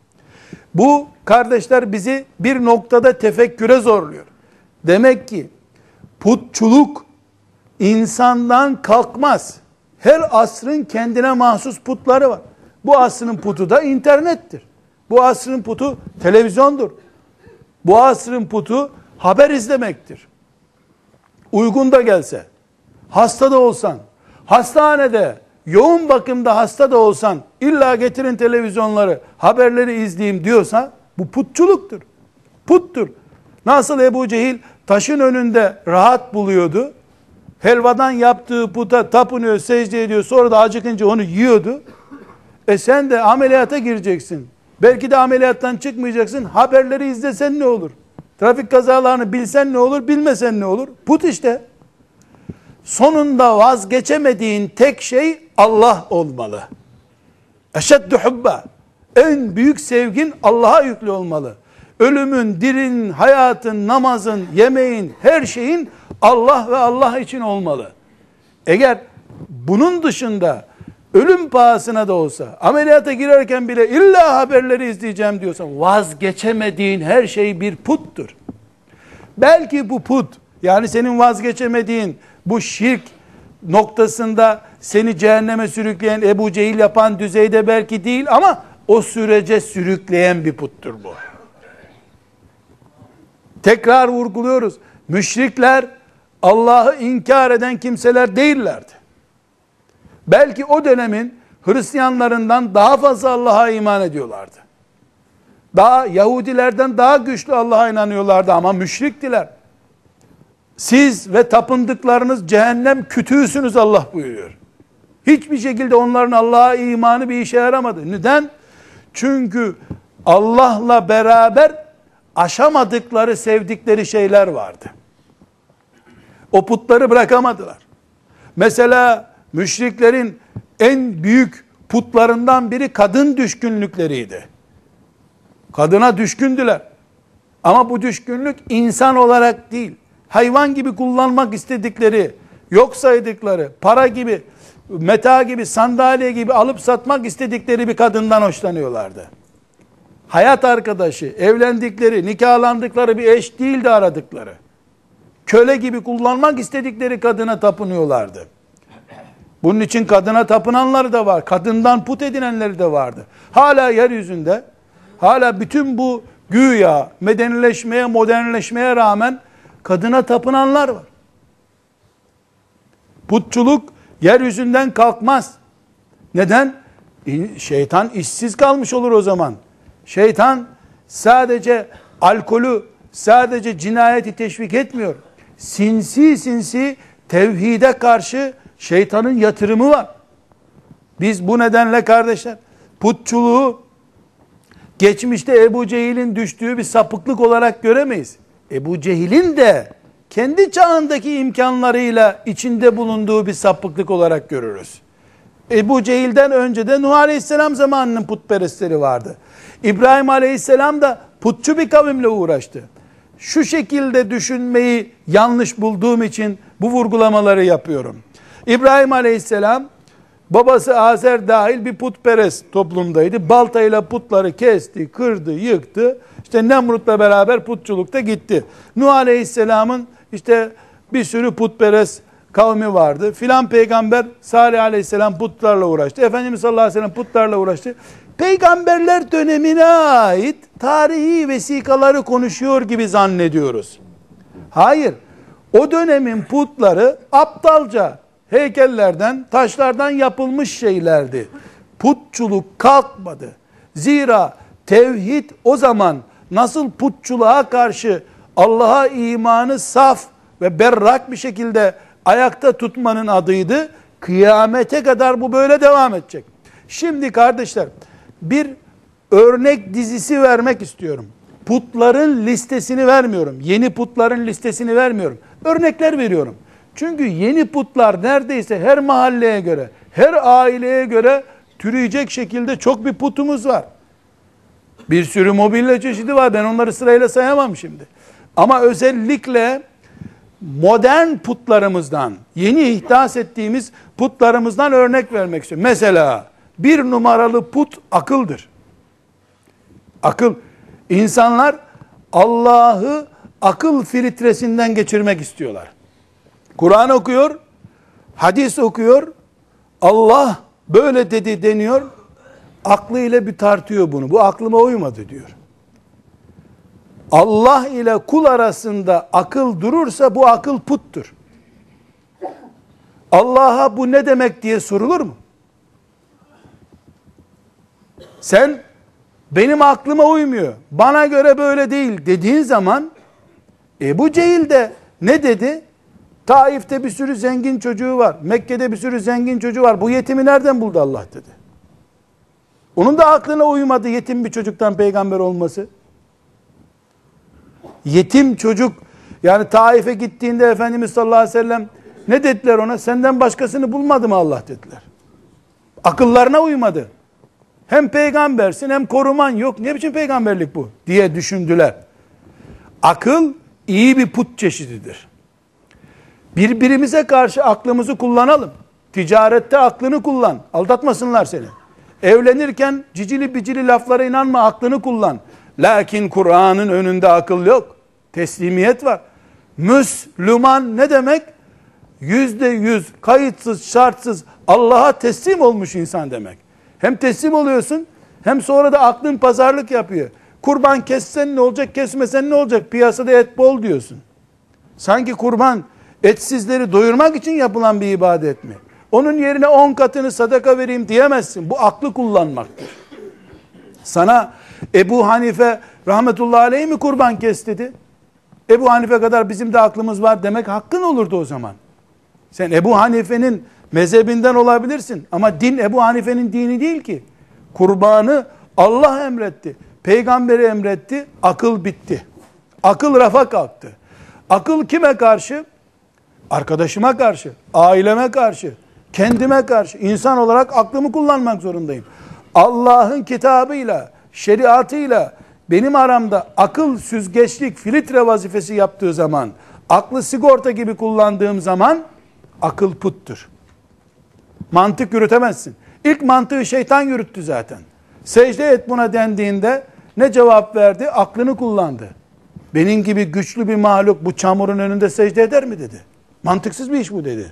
Bu kardeşler bizi bir noktada tefekküre zorluyor. Demek ki putçuluk insandan kalkmaz. Her asrın kendine mahsus putları var. Bu asrın putu da internettir. Bu asrın putu televizyondur. Bu asrın putu haber izlemektir. Uygun da gelse, hasta da olsan, hastanede, yoğun bakımda hasta da olsan, illa getirin televizyonları, haberleri izleyeyim diyorsa, bu putçuluktur. Puttur. Nasıl Ebu Cehil taşın önünde rahat buluyordu, helvadan yaptığı puta tapınıyor, secde ediyor, sonra da acıkınca onu yiyordu. E sen de ameliyata gireceksin. Belki de ameliyattan çıkmayacaksın. Haberleri izlesen ne olur? Trafik kazalarını bilsen ne olur, bilmesen ne olur? Put işte. Sonunda vazgeçemediğin tek şey Allah olmalı. Eşeddü hubba. En büyük sevgin Allah'a yüklü olmalı. Ölümün, dirinin, hayatın, namazın, yemeğin, her şeyin Allah ve Allah için olmalı. Eğer bunun dışında ölüm pahasına da olsa, ameliyata girerken bile illa haberleri izleyeceğim diyorsan, vazgeçemediğin her şey bir puttur. Belki bu put, yani senin vazgeçemediğin bu şirk noktasında seni cehenneme sürükleyen, Ebu Cehil yapan düzeyde belki değil ama o sürece sürükleyen bir puttur bu. Tekrar vurguluyoruz. Müşrikler Allah'ı inkar eden kimseler değillerdi. Belki o dönemin Hristiyanlarından daha fazla Allah'a iman ediyorlardı. Daha Yahudilerden daha güçlü Allah'a inanıyorlardı ama müşriktiler. Siz ve tapındıklarınız cehennem kütüğüsünüz Allah buyuruyor. Hiçbir şekilde onların Allah'a imanı bir işe yaramadı. Neden? Çünkü Allah'la beraber aşamadıkları, sevdikleri şeyler vardı. O putları bırakamadılar. Mesela müşriklerin en büyük putlarından biri kadın düşkünlükleriydi. Kadına düşkündüler. Ama bu düşkünlük insan olarak değil, hayvan gibi kullanmak istedikleri, yok saydıkları, para gibi, meta gibi, sandalye gibi alıp satmak istedikleri bir kadından hoşlanıyorlardı. Hayat arkadaşı, evlendikleri, nikahlandıkları bir eş değildi aradıkları. Köle gibi kullanmak istedikleri kadına tapınıyorlardı. Bunun için kadına tapınanları da var. Kadından put edinenleri de vardı. Hala yeryüzünde, hala bütün bu güya medenileşmeye, modernleşmeye rağmen kadına tapınanlar var. Putçuluk yeryüzünden kalkmaz. Neden? Şeytan işsiz kalmış olur o zaman. Şeytan sadece alkolü, sadece cinayeti teşvik etmiyor. Sinsi sinsi tevhide karşı Şeytanın yatırımı var. Biz bu nedenle kardeşler, putçuluğu geçmişte Ebu Cehil'in düştüğü bir sapıklık olarak göremeyiz. Ebu Cehil'in de kendi çağındaki imkanlarıyla içinde bulunduğu bir sapıklık olarak görürüz. Ebu Cehil'den önce de Nuh Aleyhisselam zamanının putperestleri vardı. İbrahim Aleyhisselam da putçu bir kavimle uğraştı. Şu şekilde düşünmeyi yanlış bulduğum için bu vurgulamaları yapıyorum. İbrahim Aleyhisselam, babası Azer dahil bir putperest toplumdaydı. Baltayla putları kesti, kırdı, yıktı. İşte Nemrut'la beraber putçulukta gitti. Nuh Aleyhisselam'ın işte bir sürü putperest kavmi vardı. Filan peygamber Salih Aleyhisselam putlarla uğraştı. Efendimiz sallallahu aleyhi ve sellem putlarla uğraştı. Peygamberler dönemine ait tarihi vesikaları konuşuyor gibi zannediyoruz. Hayır. O dönemin putları aptalca heykellerden, taşlardan yapılmış şeylerdi. Putçuluk kalkmadı. Zira tevhid o zaman nasıl putçuluğa karşı Allah'a imanı saf ve berrak bir şekilde ayakta tutmanın adıydı. Kıyamete kadar bu böyle devam edecek. Şimdi kardeşler, bir örnek dizisi vermek istiyorum. Putların listesini vermiyorum. Yeni putların listesini vermiyorum. Örnekler veriyorum. Çünkü yeni putlar neredeyse her mahalleye göre, her aileye göre türeyecek şekilde çok bir putumuz var. Bir sürü mobilya çeşidi var. Ben onları sırayla sayamam şimdi. Ama özellikle modern putlarımızdan, yeni ihdas ettiğimiz putlarımızdan örnek vermek istiyorum. Mesela bir numaralı put akıldır. Akıl. İnsanlar Allah'ı akıl filtresinden geçirmek istiyorlar. Kur'an okuyor, hadis okuyor, Allah böyle dedi deniyor, aklıyla bir tartıyor bunu. Bu aklıma uymadı diyor. Allah ile kul arasında akıl durursa bu akıl puttur. Allah'a bu ne demek diye sorulur mu? Sen benim aklıma uymuyor, bana göre böyle değil dediğin zaman Ebu Cehil de ne dedi? Taif'te bir sürü zengin çocuğu var. Mekke'de bir sürü zengin çocuğu var. Bu yetimi nereden buldu Allah dedi. Onun da aklına uymadı yetim bir çocuktan peygamber olması. Yetim çocuk, yani Taif'e gittiğinde Efendimiz sallallahu aleyhi ve sellem ne dediler ona? Senden başkasını bulmadı mı Allah dediler. Akıllarına uymadı. Hem peygambersin hem koruman yok. Ne biçim peygamberlik bu diye düşündüler. Akıl iyi bir put çeşididir. Birbirimize karşı aklımızı kullanalım. Ticarette aklını kullan. Aldatmasınlar seni. Evlenirken cicili bicili laflara inanma, aklını kullan. Lakin Kur'an'ın önünde akıl yok. Teslimiyet var. Müslüman ne demek? Yüzde yüz kayıtsız şartsız Allah'a teslim olmuş insan demek. Hem teslim oluyorsun hem sonra da aklın pazarlık yapıyor. Kurban kessen ne olacak, kesmesen ne olacak? Piyasada et bol diyorsun. Sanki kurban etsizleri doyurmak için yapılan bir ibadet mi? Onun yerine on katını sadaka vereyim diyemezsin. Bu aklı kullanmaktır. Sana Ebu Hanife rahmetullahi aleyh mi kurban kes dedi? Ebu Hanife kadar bizim de aklımız var demek hakkın olurdu o zaman. Sen Ebu Hanife'nin mezhebinden olabilirsin ama din Ebu Hanife'nin dini değil ki. Kurbanı Allah emretti. Peygamberi emretti. Akıl bitti. Akıl rafa kalktı. Akıl kime karşı? Arkadaşıma karşı, aileme karşı, kendime karşı. İnsan olarak aklımı kullanmak zorundayım. Allah'ın kitabıyla, şeriatıyla benim aramda akıl süzgeçlik, filtre vazifesi yaptığı zaman, aklı sigorta gibi kullandığım zaman akıl puttur. Mantık yürütemezsin. İlk mantığı şeytan yürüttü zaten. Secde et buna dendiğinde ne cevap verdi? Aklını kullandı. Benim gibi güçlü bir mahluk bu çamurun önünde secde eder mi dedi. Mantıksız bir iş bu dedi.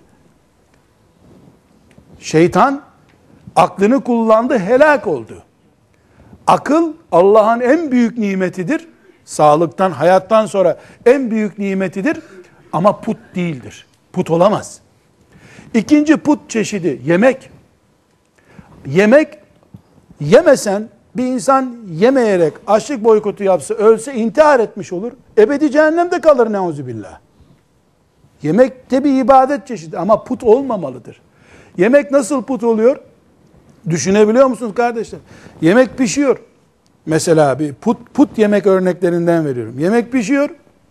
Şeytan aklını kullandı, helak oldu. Akıl Allah'ın en büyük nimetidir. Sağlıktan, hayattan sonra en büyük nimetidir. Ama put değildir. Put olamaz. İkinci put çeşidi yemek. Yemek, yemesen bir insan yemeyerek açlık boykotu yapsa, ölse intihar etmiş olur. Ebedi cehennemde kalır neuzubillah. Yemek de bir ibadet çeşidi ama put olmamalıdır. Yemek nasıl put oluyor? Düşünebiliyor musunuz kardeşler? Yemek pişiyor. Mesela bir put, put yemek örneklerinden veriyorum. Yemek pişiyor.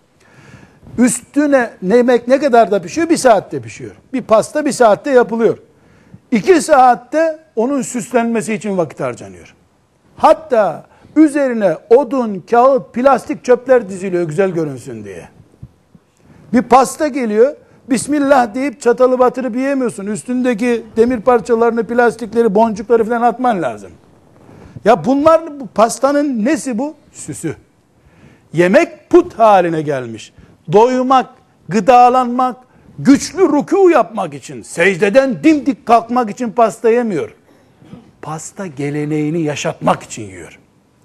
Üstüne yemek ne kadar da pişiyor? Bir saatte pişiyor. Bir pasta bir saatte yapılıyor. İki saatte onun süslenmesi için vakit harcanıyor. Hatta üzerine odun, kağıt, plastik çöpler diziliyor güzel görünsün diye. Bir pasta geliyor. Bismillah deyip çatalı batırıp yiyemiyorsun. Üstündeki demir parçalarını, plastikleri, boncukları falan atman lazım. Ya bunlar, bu pastanın nesi bu? Süsü. Yemek put haline gelmiş. Doymak, gıdalanmak, güçlü rükû yapmak için, secdeden dimdik kalkmak için pasta yemiyor. Pasta geleneğini yaşatmak için yiyor.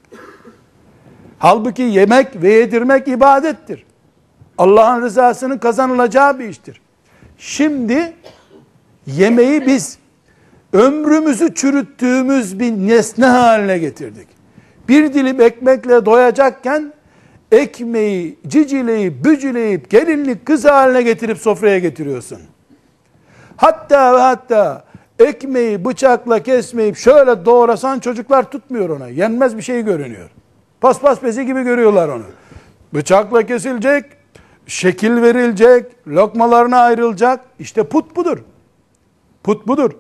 Halbuki yemek ve yedirmek ibadettir. Allah'ın rızasının kazanılacağı bir iştir. Şimdi yemeği biz ömrümüzü çürüttüğümüz bir nesne haline getirdik. Bir dilim ekmekle doyacakken ekmeği cicileyip bücüleyip gelinlik kız haline getirip sofraya getiriyorsun. Hatta ve hatta ekmeği bıçakla kesmeyip şöyle doğrasan çocuklar tutmuyor ona. Yenmez bir şey görünüyor. Paspas bezi gibi görüyorlar onu. Bıçakla kesilecek, şekil verilecek, lokmalarına ayrılacak. İşte put budur. Put budur.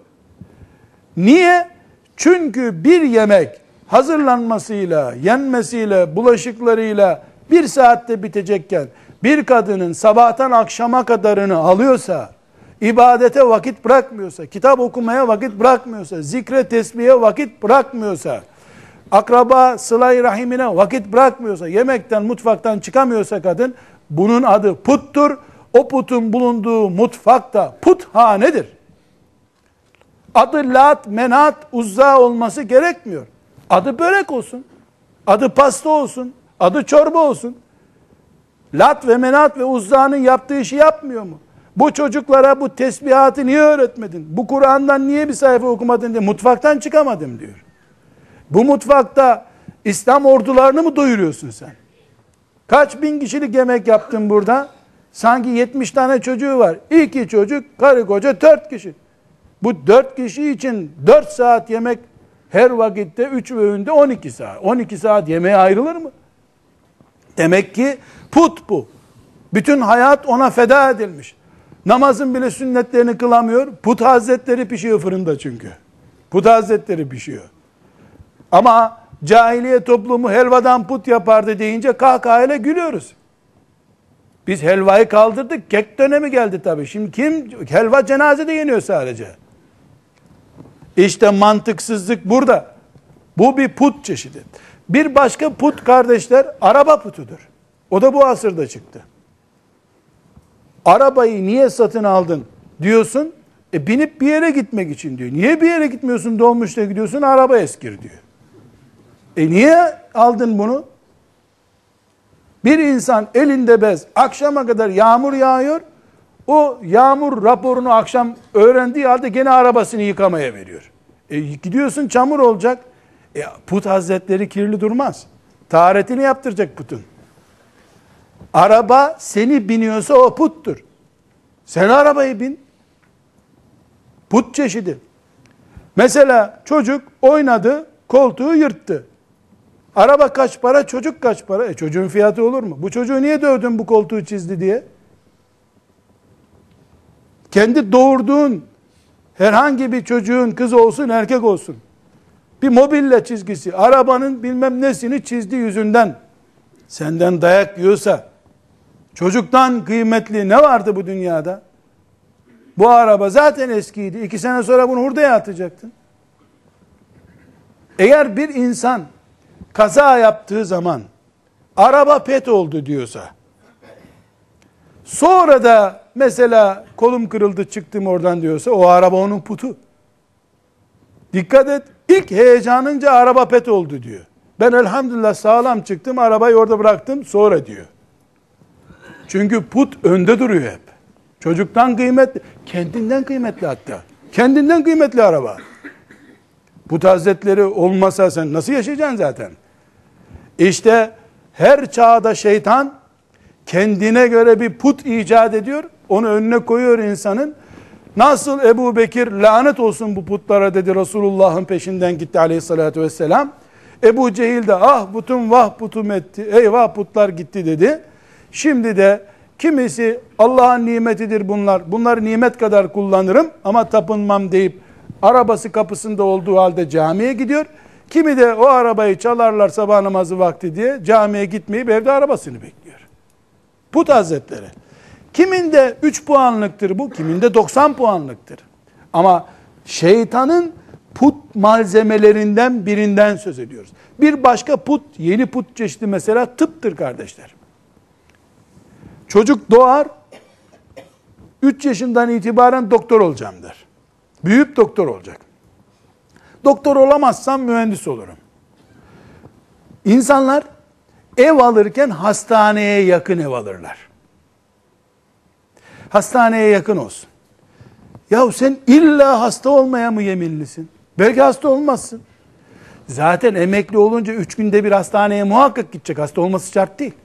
Niye? Çünkü bir yemek hazırlanmasıyla, yenmesiyle, bulaşıklarıyla bir saatte bitecekken bir kadının sabahtan akşama kadarını alıyorsa, ibadete vakit bırakmıyorsa, kitap okumaya vakit bırakmıyorsa, zikre tesbihe vakit bırakmıyorsa, akraba sıla-i rahimine vakit bırakmıyorsa, yemekten mutfaktan çıkamıyorsa kadın, bunun adı puttur. O putun bulunduğu mutfakta puthanedir. Adı Lat, Menat, Uzza olması gerekmiyor. Adı börek olsun. Adı pasta olsun. Adı çorba olsun. Lat ve Menat ve Uzza'nın yaptığı işi yapmıyor mu? Bu çocuklara bu tesbihatı niye öğretmedin? Bu Kur'an'dan niye bir sayfa okumadın diye mutfaktan çıkamadım diyor. Bu mutfakta İslam ordularını mı doyuruyorsun sen? Kaç bin kişilik yemek yaptın burada? Sanki yetmiş tane çocuğu var. İki çocuk, karı koca dört kişi. Bu dört kişi için dört saat yemek her vakitte üç öğünde on iki saat. on iki saat yemeğe ayrılır mı? Demek ki put bu. Bütün hayat ona feda edilmiş. Namazın bile sünnetlerini kılamıyor. Put hazretleri pişiyor fırında çünkü. Put hazretleri pişiyor. Ama cahiliye toplumu helvadan put yapardı deyince kahkahayla gülüyoruz. Biz helvayı kaldırdık. Kek dönemi geldi tabii. Şimdi kim? Helva cenazede yeniyor sadece. İşte mantıksızlık burada. Bu bir put çeşidi. Bir başka put kardeşler araba putudur. O da bu asırda çıktı. Arabayı niye satın aldın diyorsun. E binip bir yere gitmek için diyor. Niye bir yere gitmiyorsun, dolmuşla gidiyorsun, araba eskir diyor. E niye aldın bunu? Bir insan elinde bez, akşama kadar yağmur yağıyor, o yağmur raporunu akşam öğrendiği halde gene arabasını yıkamaya veriyor. E gidiyorsun çamur olacak. E put hazretleri kirli durmaz. Taharetini yaptıracak putun. Araba seni biniyorsa o puttur. Sen arabayı bin. Put çeşidi. Mesela çocuk oynadı, koltuğu yırttı. Araba kaç para, çocuk kaç para? E çocuğun fiyatı olur mu? Bu çocuğu niye dövdün bu koltuğu çizdi diye? Kendi doğurduğun herhangi bir çocuğun kız olsun erkek olsun. Bir mobilya çizgisi, arabanın bilmem nesini çizdi yüzünden. Senden dayak yiyorsa, çocuktan kıymetli ne vardı bu dünyada? Bu araba zaten eskiydi. İki sene sonra bunu hurdaya atacaktın. Eğer bir insan kaza yaptığı zaman araba pet oldu diyorsa, sonra da mesela kolum kırıldı çıktım oradan diyorsa, o araba onun putu. Dikkat et, ilk heyecanınca araba pet oldu diyor. Ben elhamdülillah sağlam çıktım, arabayı orada bıraktım sonra diyor. Çünkü put önde duruyor hep. Çocuktan kıymetli, kendinden kıymetli hatta. Kendinden kıymetli araba. Put hazretleri olmasa sen nasıl yaşayacaksın zaten? İşte her çağda şeytan kendine göre bir put icat ediyor. onu önüne koyuyor insanın. Nasıl Ebu Bekir lanet olsun bu putlara dedi, Resulullah'ın peşinden gitti aleyhissalatü vesselam. Ebu Cehil de ah putum vah putum etti, eyvah putlar gitti dedi. Şimdi de kimisi Allah'ın nimetidir bunlar, bunları nimet kadar kullanırım ama tapınmam deyip arabası kapısında olduğu halde camiye gidiyor. Kimi de o arabayı çalarlar sabah namazı vakti diye camiye gitmeyip evde arabasını bekliyor. Put hazretleri. Kiminde üç puanlıktır bu, kiminde doksan puanlıktır. Ama şeytanın put malzemelerinden birinden söz ediyoruz. Bir başka put, yeni put çeşidi mesela tıptır kardeşler. Çocuk doğar, üç yaşından itibaren doktor olacağım der. Büyüyüp doktor olacak. Doktor olamazsam mühendis olurum. İnsanlar ev alırken hastaneye yakın ev alırlar. Hastaneye yakın olsun. Yahu sen illa hasta olmaya mı yeminlisin? Belki hasta olmazsın. Zaten emekli olunca üç günde bir hastaneye muhakkak gidecek. Hasta olması şart değil.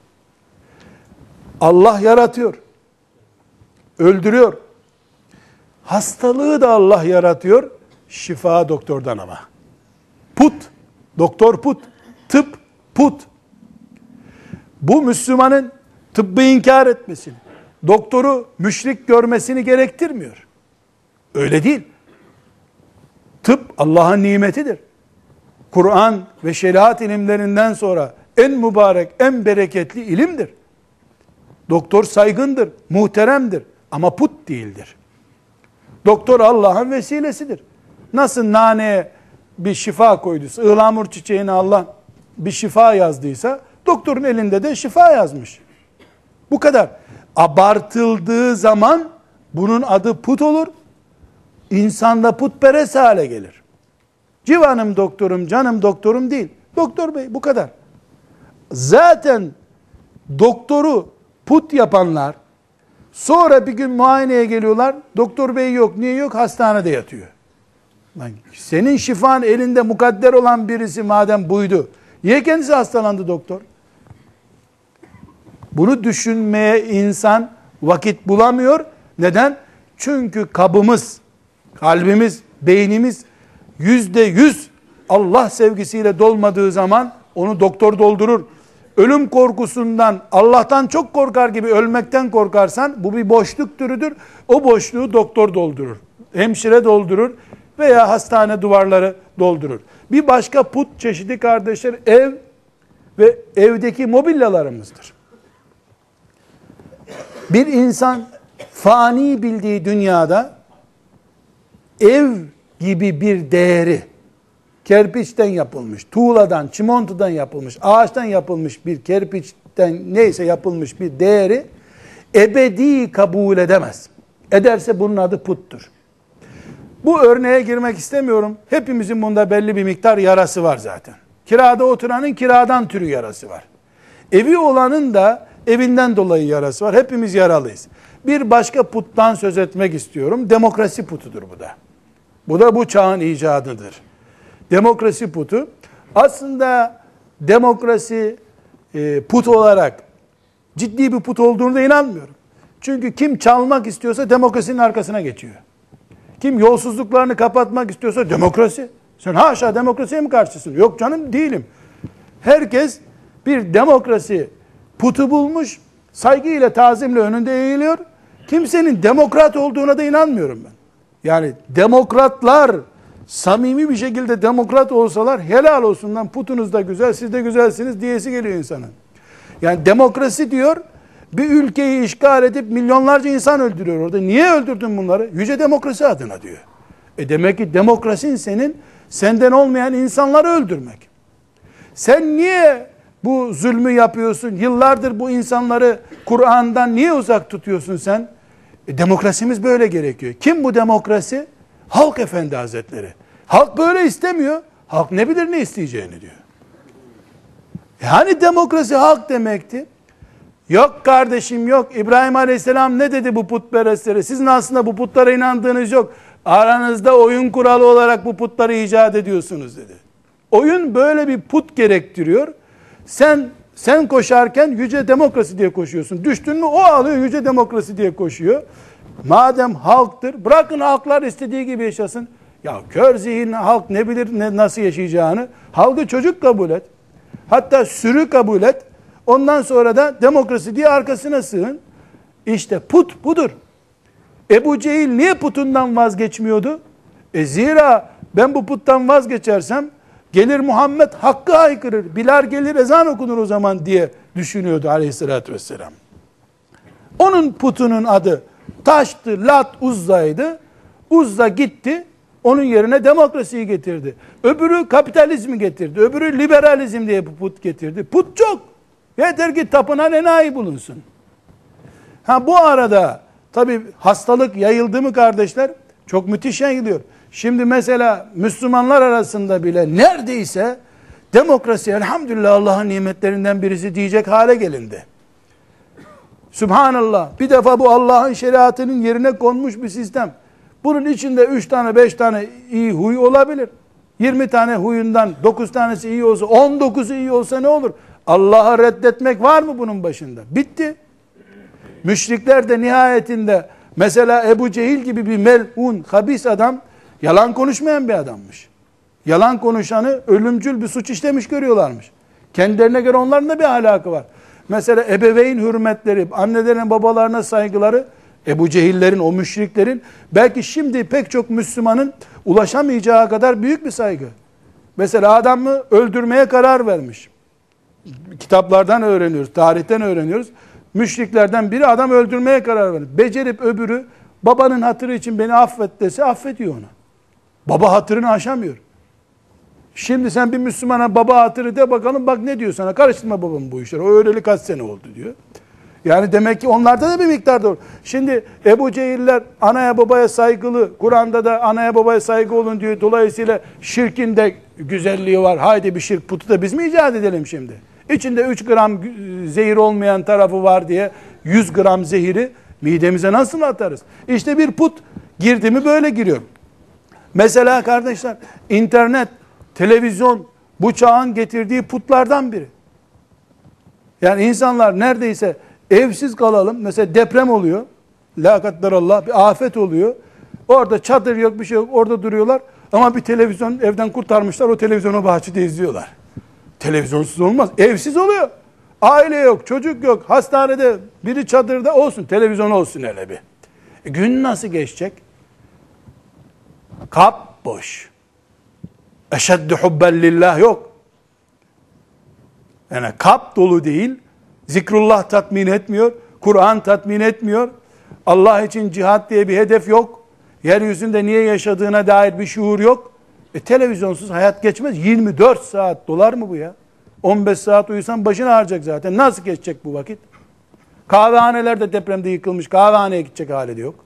Allah yaratıyor. Öldürüyor. Hastalığı da Allah yaratıyor. Şifa doktordan ama. Put. Doktor put. Tıp put. Bu Müslümanın tıbbı inkar etmesini, doktoru müşrik görmesini gerektirmiyor. Öyle değil. Tıp Allah'ın nimetidir. Kur'an ve şeriat ilimlerinden sonra en mübarek, en bereketli ilimdir. Doktor saygındır, muhteremdir ama put değildir. Doktor Allah'ın vesilesidir. Nasıl naneye bir şifa koyduysa, ıhlamur çiçeğine Allah bir şifa yazdıysa, doktorun elinde de şifa yazmış. Bu kadar. Abartıldığı zaman bunun adı put olur. İnsanda putperest hale gelir. Civanım doktorum, canım doktorum değil. Doktor bey bu kadar. Zaten doktoru put yapanlar sonra bir gün muayeneye geliyorlar. Doktor bey yok. Niye yok? Hastanede yatıyor. Lan senin şifan elinde mukadder olan birisi madem buydu. Niye kendisi hastalandı doktor? Bunu düşünmeye insan vakit bulamıyor. Neden? Çünkü kabımız, kalbimiz, beynimiz yüzde yüz Allah sevgisiyle dolmadığı zaman onu doktor doldurur. Ölüm korkusundan, Allah'tan çok korkar gibi ölmekten korkarsan bu bir boşluk türüdür. O boşluğu doktor doldurur. Hemşire doldurur veya hastane duvarları doldurur. Bir başka put çeşidi kardeşler ev ve evdeki mobilyalarımızdır. Bir insan fani bildiği dünyada ev gibi bir değeri, kerpiçten yapılmış, tuğladan, çimentodan yapılmış, ağaçtan yapılmış bir kerpiçten neyse yapılmış bir değeri ebedi kabul edemez. Ederse bunun adı puttur. Bu örneğe girmek istemiyorum. Hepimizin bunda belli bir miktar yarası var zaten. Kirada oturanın kiradan türü yarası var. Evi olanın da evinden dolayı yarası var. Hepimiz yaralıyız. Bir başka puttan söz etmek istiyorum. Demokrasi putudur bu da. Bu da bu çağın icadıdır. Demokrasi putu. Aslında demokrasi e, put olarak ciddi bir put olduğunu da inanmıyorum. Çünkü kim çalmak istiyorsa demokrasinin arkasına geçiyor. Kim yolsuzluklarını kapatmak istiyorsa demokrasi. Sen haşa demokrasiye mi karşısın? Yok canım değilim. Herkes bir demokrasi putu bulmuş, saygıyla, tazimle önünde eğiliyor. Kimsenin demokrat olduğuna da inanmıyorum ben. Yani demokratlar samimi bir şekilde demokrat olsalar helal olsun lan, putunuz da güzel, siz de güzelsiniz diyesi geliyor insanın. Yani demokrasi diyor, bir ülkeyi işgal edip milyonlarca insan öldürüyor orada. Niye öldürdün bunları? Yüce demokrasi adına diyor. E demek ki demokrasin senin senden olmayan insanları öldürmek. Sen niye bu zulmü yapıyorsun? Yıllardır bu insanları Kur'an'dan niye uzak tutuyorsun sen? E, demokrasimiz böyle gerekiyor. Kim bu demokrasi? Halk Efendi Hazretleri. Halk böyle istemiyor. Halk ne bilir ne isteyeceğini diyor. Yani demokrasi halk demekti. Yok kardeşim yok. İbrahim Aleyhisselam ne dedi bu putperestlere? Sizin aslında bu putlara inandığınız yok. Aranızda oyun kuralı olarak bu putları icat ediyorsunuz dedi. Oyun böyle bir put gerektiriyor. Sen Sen koşarken yüce demokrasi diye koşuyorsun. Düştün mü o alıyor yüce demokrasi diye koşuyor. Madem halktır, bırakın halklar istediği gibi yaşasın. Ya kör zihin halk ne bilir ne, nasıl yaşayacağını. Halkı çocuk kabul et. Hatta sürü kabul et. Ondan sonra da demokrasi diye arkasına sığın. İşte put budur. Ebu Cehil niye putundan vazgeçmiyordu? E zira ben bu puttan vazgeçersem gelir Muhammed hakkı haykırır. Bilal gelir ezan okunur o zaman diye düşünüyordu aleyhissalatü vesselam. Onun putunun adı taştı, Lat, Uzza'ydı. Uzza gitti. Onun yerine demokrasiyi getirdi. Öbürü kapitalizmi getirdi. Öbürü liberalizm diye put getirdi. Put çok. Yeter ki tapınan enayi bulunsun. Ha bu arada tabi hastalık yayıldı mı kardeşler? Çok müthiş yayılıyor. Şimdi mesela Müslümanlar arasında bile neredeyse demokrasi elhamdülillah Allah'ın nimetlerinden birisi diyecek hale gelindi. Subhanallah. Bir defa bu Allah'ın şeriatının yerine konmuş bir sistem. Bunun içinde üç tane beş tane iyi huy olabilir. yirmi tane huyundan dokuz tanesi iyi olsa, on dokuzu iyi olsa ne olur? Allah'ı reddetmek var mı bunun başında? Bitti. Müşrikler de nihayetinde mesela Ebu Cehil gibi bir mel'un, habis adam yalan konuşmayan bir adammış. Yalan konuşanı ölümcül bir suç işlemiş görüyorlarmış. Kendilerine göre onların da bir ahlakı var. Mesela ebeveyn hürmetleri, annelerine babalarına saygıları Ebu Cehillerin, o müşriklerin belki şimdi pek çok Müslümanın ulaşamayacağı kadar büyük bir saygı. Mesela adamı öldürmeye karar vermiş. Kitaplardan öğreniyoruz, tarihten öğreniyoruz. Müşriklerden biri adam öldürmeye karar vermiş. Becerip öbürü babanın hatırı için beni affet dese affediyor onu. Baba hatırını aşamıyor. Şimdi sen bir Müslümana baba hatırı de bakalım bak ne diyor sana. Karıştırma babam bu işler. O öyleli kaç sene oldu diyor. Yani demek ki onlarda da bir miktar doğru. Şimdi Ebu Cehiller anaya babaya saygılı. Kur'an'da da anaya babaya saygı olun diyor. Dolayısıyla şirkin de güzelliği var. Haydi bir şirk putu da biz mi icat edelim şimdi? İçinde üç gram zehir olmayan tarafı var diye yüz gram zehiri midemize nasıl atarız? İşte bir put girdi mi böyle giriyor. Mesela kardeşler internet, televizyon bu çağın getirdiği putlardan biri. Yani insanlar neredeyse evsiz kalalım. Mesela deprem oluyor. La kadderallah bir afet oluyor. Orada çadır yok bir şey yok. Orada duruyorlar. Ama bir televizyon evden kurtarmışlar. O televizyonu bahçede izliyorlar. Televizyonsuz olmaz. Evsiz oluyor. Aile yok, çocuk yok. Hastanede biri çadırda olsun. Televizyon olsun hele bir. E, gün nasıl geçecek? Kap boş. Eşeddu hubben lillah yok. Yani kap dolu değil. Zikrullah tatmin etmiyor. Kur'an tatmin etmiyor. Allah için cihat diye bir hedef yok. Yeryüzünde niye yaşadığına dair bir şuur yok. E televizyonsuz hayat geçmez. yirmi dört saat dolar mı bu ya? on beş saat uyusan başını ağrıyacak zaten. Nasıl geçecek bu vakit? Kahvehaneler de depremde yıkılmış. Kahvehaneye gidecek hali de yok.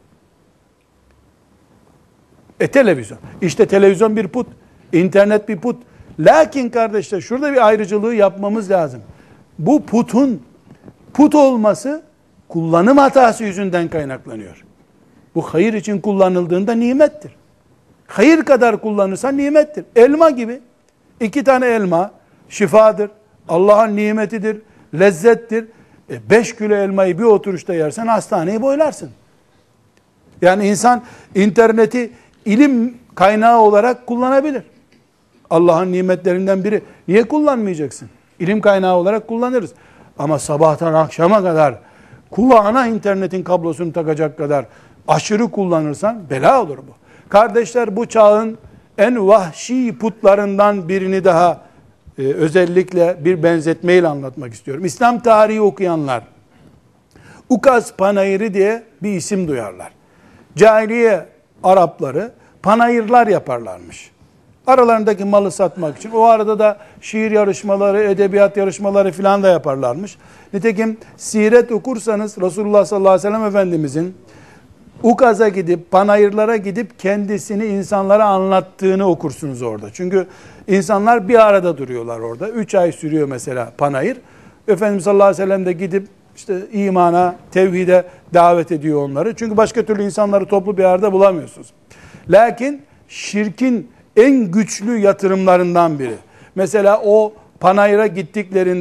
E televizyon. İşte televizyon bir put. İnternet bir put. Lakin kardeşler şurada bir ayrıcılığı yapmamız lazım. Bu putun put olması kullanım hatası yüzünden kaynaklanıyor. Bu hayır için kullanıldığında nimettir. Hayır kadar kullanırsan nimettir. Elma gibi. İki tane elma şifadır. Allah'ın nimetidir. Lezzettir. E beş kilo elmayı bir oturuşta yersen hastaneyi boylarsın. Yani insan interneti ilim kaynağı olarak kullanabilir. Allah'ın nimetlerinden biri. Niye kullanmayacaksın? İlim kaynağı olarak kullanırız. Ama sabahtan akşama kadar kulağına internetin kablosunu takacak kadar aşırı kullanırsan bela olur bu. Kardeşler bu çağın en vahşi putlarından birini daha e, özellikle bir benzetmeyle anlatmak istiyorum. İslam tarihi okuyanlar Ukaz Panayırı diye bir isim duyarlar. Cahiliye Arapları panayırlar yaparlarmış. Aralarındaki malı satmak için. O arada da şiir yarışmaları, edebiyat yarışmaları filan da yaparlarmış. Nitekim siret okursanız Resulullah sallallahu aleyhi ve sellem Efendimizin Ukaz'a gidip, panayırlara gidip kendisini insanlara anlattığını okursunuz orada. Çünkü insanlar bir arada duruyorlar orada. Üç ay sürüyor mesela panayır. Efendimiz sallallahu aleyhi ve sellem de gidip işte imana, tevhide davet ediyor onları. Çünkü başka türlü insanları toplu bir arada bulamıyorsunuz. Lakin şirkin en güçlü yatırımlarından biri. Mesela o panayıra gittiklerinde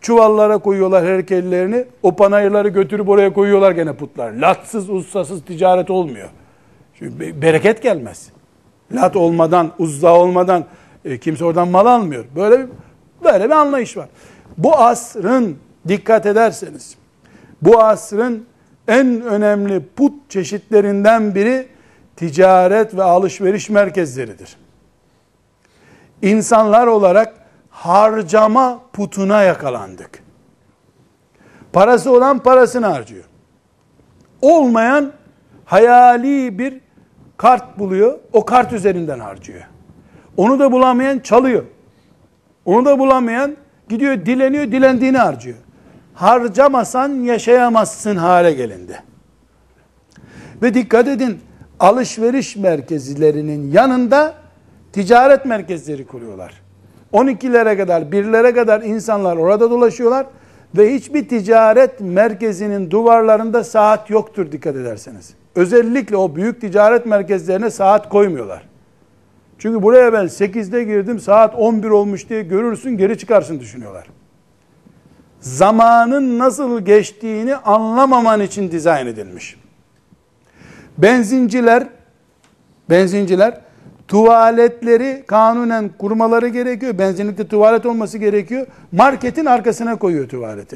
çuvallara koyuyorlar heykellerini. O panayırları götürüp oraya koyuyorlar gene putlar. Latsız, ussasız ticaret olmuyor. Çünkü bereket gelmez. Lat olmadan, uzza olmadan e, kimse oradan mal almıyor. Böyle bir, böyle bir anlayış var. Bu asrın, dikkat ederseniz, bu asrın en önemli put çeşitlerinden biri ticaret ve alışveriş merkezleridir. İnsanlar olarak harcama putuna yakalandık. Parası olan parasını harcıyor. Olmayan hayali bir kart buluyor, o kart üzerinden harcıyor. Onu da bulamayan çalıyor. Onu da bulamayan gidiyor dileniyor, dilendiğini harcıyor. Harcamasan yaşayamazsın hale gelindi. Ve dikkat edin, alışveriş merkezlerinin yanında ticaret merkezleri kuruyorlar. on ikilere kadar, birlere kadar insanlar orada dolaşıyorlar ve hiçbir ticaret merkezinin duvarlarında saat yoktur dikkat ederseniz. Özellikle o büyük ticaret merkezlerine saat koymuyorlar. Çünkü buraya ben sekizde girdim, saat on bir olmuş diye görürsün, geri çıkarsın düşünüyorlar. Zamanın nasıl geçtiğini anlamaman için dizayn edilmiş. Benzinciler, benzinciler tuvaletleri kanunen kurmaları gerekiyor. Benzinlikte tuvalet olması gerekiyor. Marketin arkasına koyuyor tuvaleti.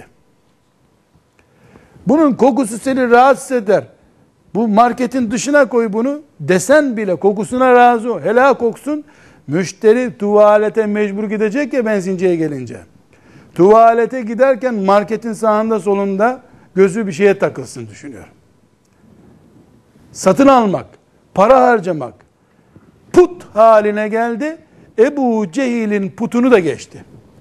Bunun kokusu seni rahatsız eder. Bu marketin dışına koy bunu desen bile kokusuna razı ol. Helal koksun. Müşteri tuvalete mecbur gidecek ya benzinciye gelince. Tuvalete giderken marketin sağında solunda gözü bir şeye takılsın düşünüyor. Satın almak, para harcamak put haline geldi. Ebu Cehil'in putunu da geçti.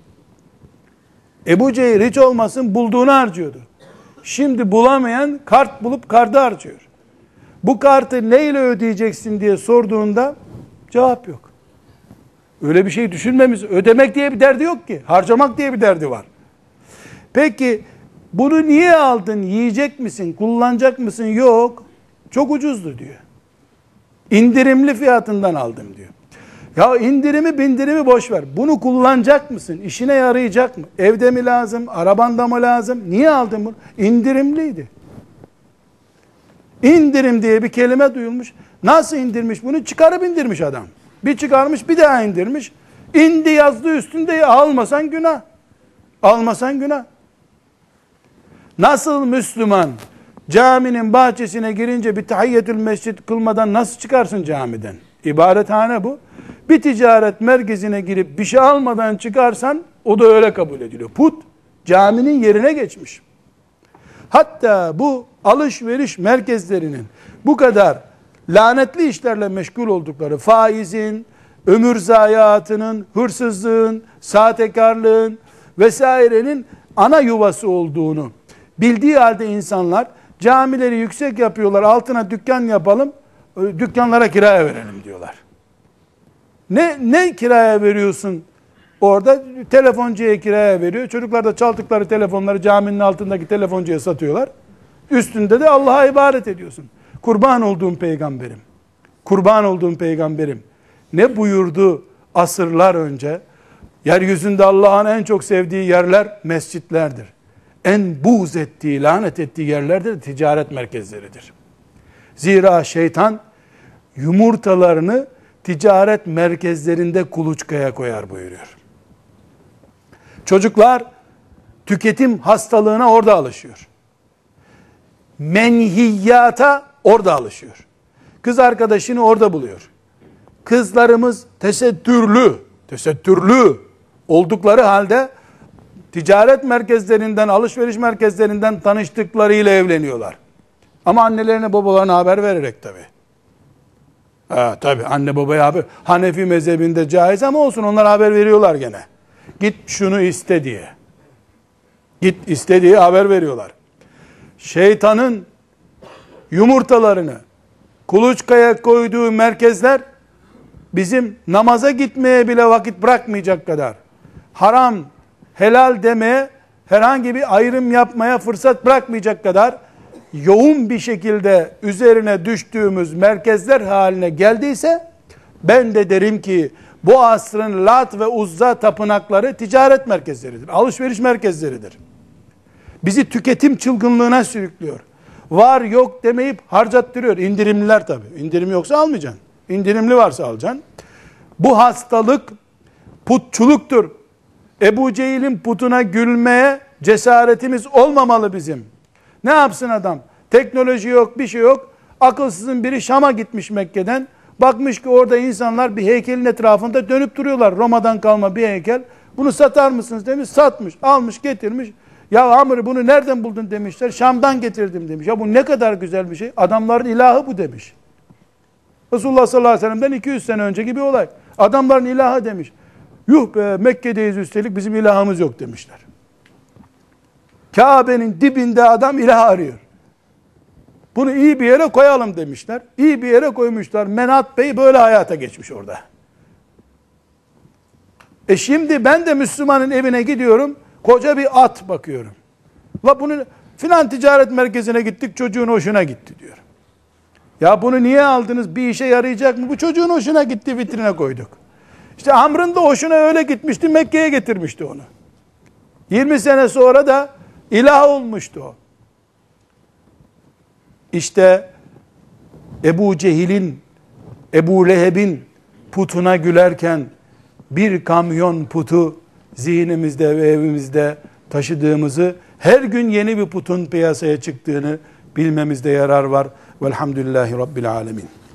Ebu Cehil hiç olmasın bulduğunu harcıyordu. Şimdi bulamayan kart bulup kartı harcıyor. Bu kartı neyle ödeyeceksin diye sorduğunda cevap yok. Öyle bir şey düşünmemiz, ödemek diye bir derdi yok ki. Harcamak diye bir derdi var. Peki bunu niye aldın? Yiyecek misin? Kullanacak mısın? Yok. Çok ucuzdu diyor. İndirimli fiyatından aldım diyor. Ya indirimi bindirimi boş ver. Bunu kullanacak mısın? İşine yarayacak mı? Evde mi lazım? Arabanda mı lazım? Niye aldın bunu? İndirimliydi. İndirim diye bir kelime duyulmuş. Nasıl indirmiş bunu? Çıkarıp indirmiş adam. Bir çıkarmış bir daha indirmiş. İndi yazdı üstünde, almasan günah. Almasan günah. Nasıl Müslüman caminin bahçesine girince bir tahiyyetül mescid kılmadan nasıl çıkarsın camiden? İbadethane bu. Bir ticaret merkezine girip bir şey almadan çıkarsan o da öyle kabul ediliyor. Put caminin yerine geçmiş. Hatta bu alışveriş merkezlerinin bu kadar lanetli işlerle meşgul oldukları, faizin, ömür zayiatının, hırsızlığın, sahtekarlığın vesairenin ana yuvası olduğunu bildiği halde insanlar camileri yüksek yapıyorlar, altına dükkan yapalım, dükkanlara kiraya verelim diyorlar. Ne ne kiraya veriyorsun? Orada telefoncuya kiraya veriyor. Çocuklar da çaldıkları telefonları caminin altındaki telefoncuya satıyorlar. Üstünde de Allah'a ibadet ediyorsun. Kurban olduğum peygamberim. Kurban olduğum peygamberim. Ne buyurdu asırlar önce? Yeryüzünde Allah'ın en çok sevdiği yerler mescitlerdir. En buğz ettiği, lanet ettiği yerlerdir, ticaret merkezleridir. Zira şeytan yumurtalarını ticaret merkezlerinde kuluçkaya koyar buyuruyor. Çocuklar tüketim hastalığına orada alışıyor. Menhiyata orada alışıyor. Kız arkadaşını orada buluyor. Kızlarımız tesettürlü, tesettürlü oldukları halde ticaret merkezlerinden, alışveriş merkezlerinden tanıştıklarıyla evleniyorlar. Ama annelerine babalarına haber vererek tabi. Ha, tabi anne babaya haber. Hanefi mezhebinde caiz ama olsun, onlar haber veriyorlar gene. Git şunu iste diye. Git iste diye haber veriyorlar. Şeytanın yumurtalarını kuluçkaya koyduğu merkezler bizim namaza gitmeye bile vakit bırakmayacak kadar haram, helal demeye, herhangi bir ayrım yapmaya fırsat bırakmayacak kadar yoğun bir şekilde üzerine düştüğümüz merkezler haline geldiyse, ben de derim ki Bu asrın Lat ve Uzza tapınakları ticaret merkezleridir. Alışveriş merkezleridir. Bizi tüketim çılgınlığına sürüklüyor. Var yok demeyip harcattırıyor. İndirimliler tabii. İndirim yoksa almayacaksın. İndirimli varsa alacaksın. Bu hastalık putçuluktur. Ebu Cehil'in putuna gülmeye cesaretimiz olmamalı bizim. Ne yapsın adam? Teknoloji yok, bir şey yok. Akılsızın biri Şam'a gitmiş Mekke'den. Bakmış ki orada insanlar bir heykelin etrafında dönüp duruyorlar. Roma'dan kalma bir heykel. Bunu satar mısınız demiş. Satmış, almış, getirmiş. Ya Amr bunu nereden buldun demişler. Şam'dan getirdim demiş. Ya bu ne kadar güzel bir şey. Adamların ilahı bu demiş. Resulullah sallallahu aleyhi ve sellem'den iki yüz sene önceki bir olay. Adamların ilahı demiş. Yuh be, Mekke'deyiz üstelik bizim ilahımız yok demişler. Kabe'nin dibinde adam ilah arıyor. Bunu iyi bir yere koyalım demişler. İyi bir yere koymuşlar. Menat Bey böyle hayata geçmiş orada. E şimdi ben de Müslümanın evine gidiyorum. Koca bir at bakıyorum. La bunu filan ticaret merkezine gittik, çocuğun hoşuna gitti diyor. Ya bunu niye aldınız? Bir işe yarayacak mı? Bu çocuğun hoşuna gitti, vitrine koyduk. İşte Amr'ın da hoşuna öyle gitmişti, Mekke'ye getirmişti onu. yirmi sene sonra da ilah olmuştu o. İşte Ebu Cehil'in, Ebu Leheb'in putuna gülerken bir kamyon putu zihnimizde ve evimizde taşıdığımızı, her gün yeni bir putun piyasaya çıktığını bilmemizde yarar var. Velhamdülillahi Rabbil Alemin.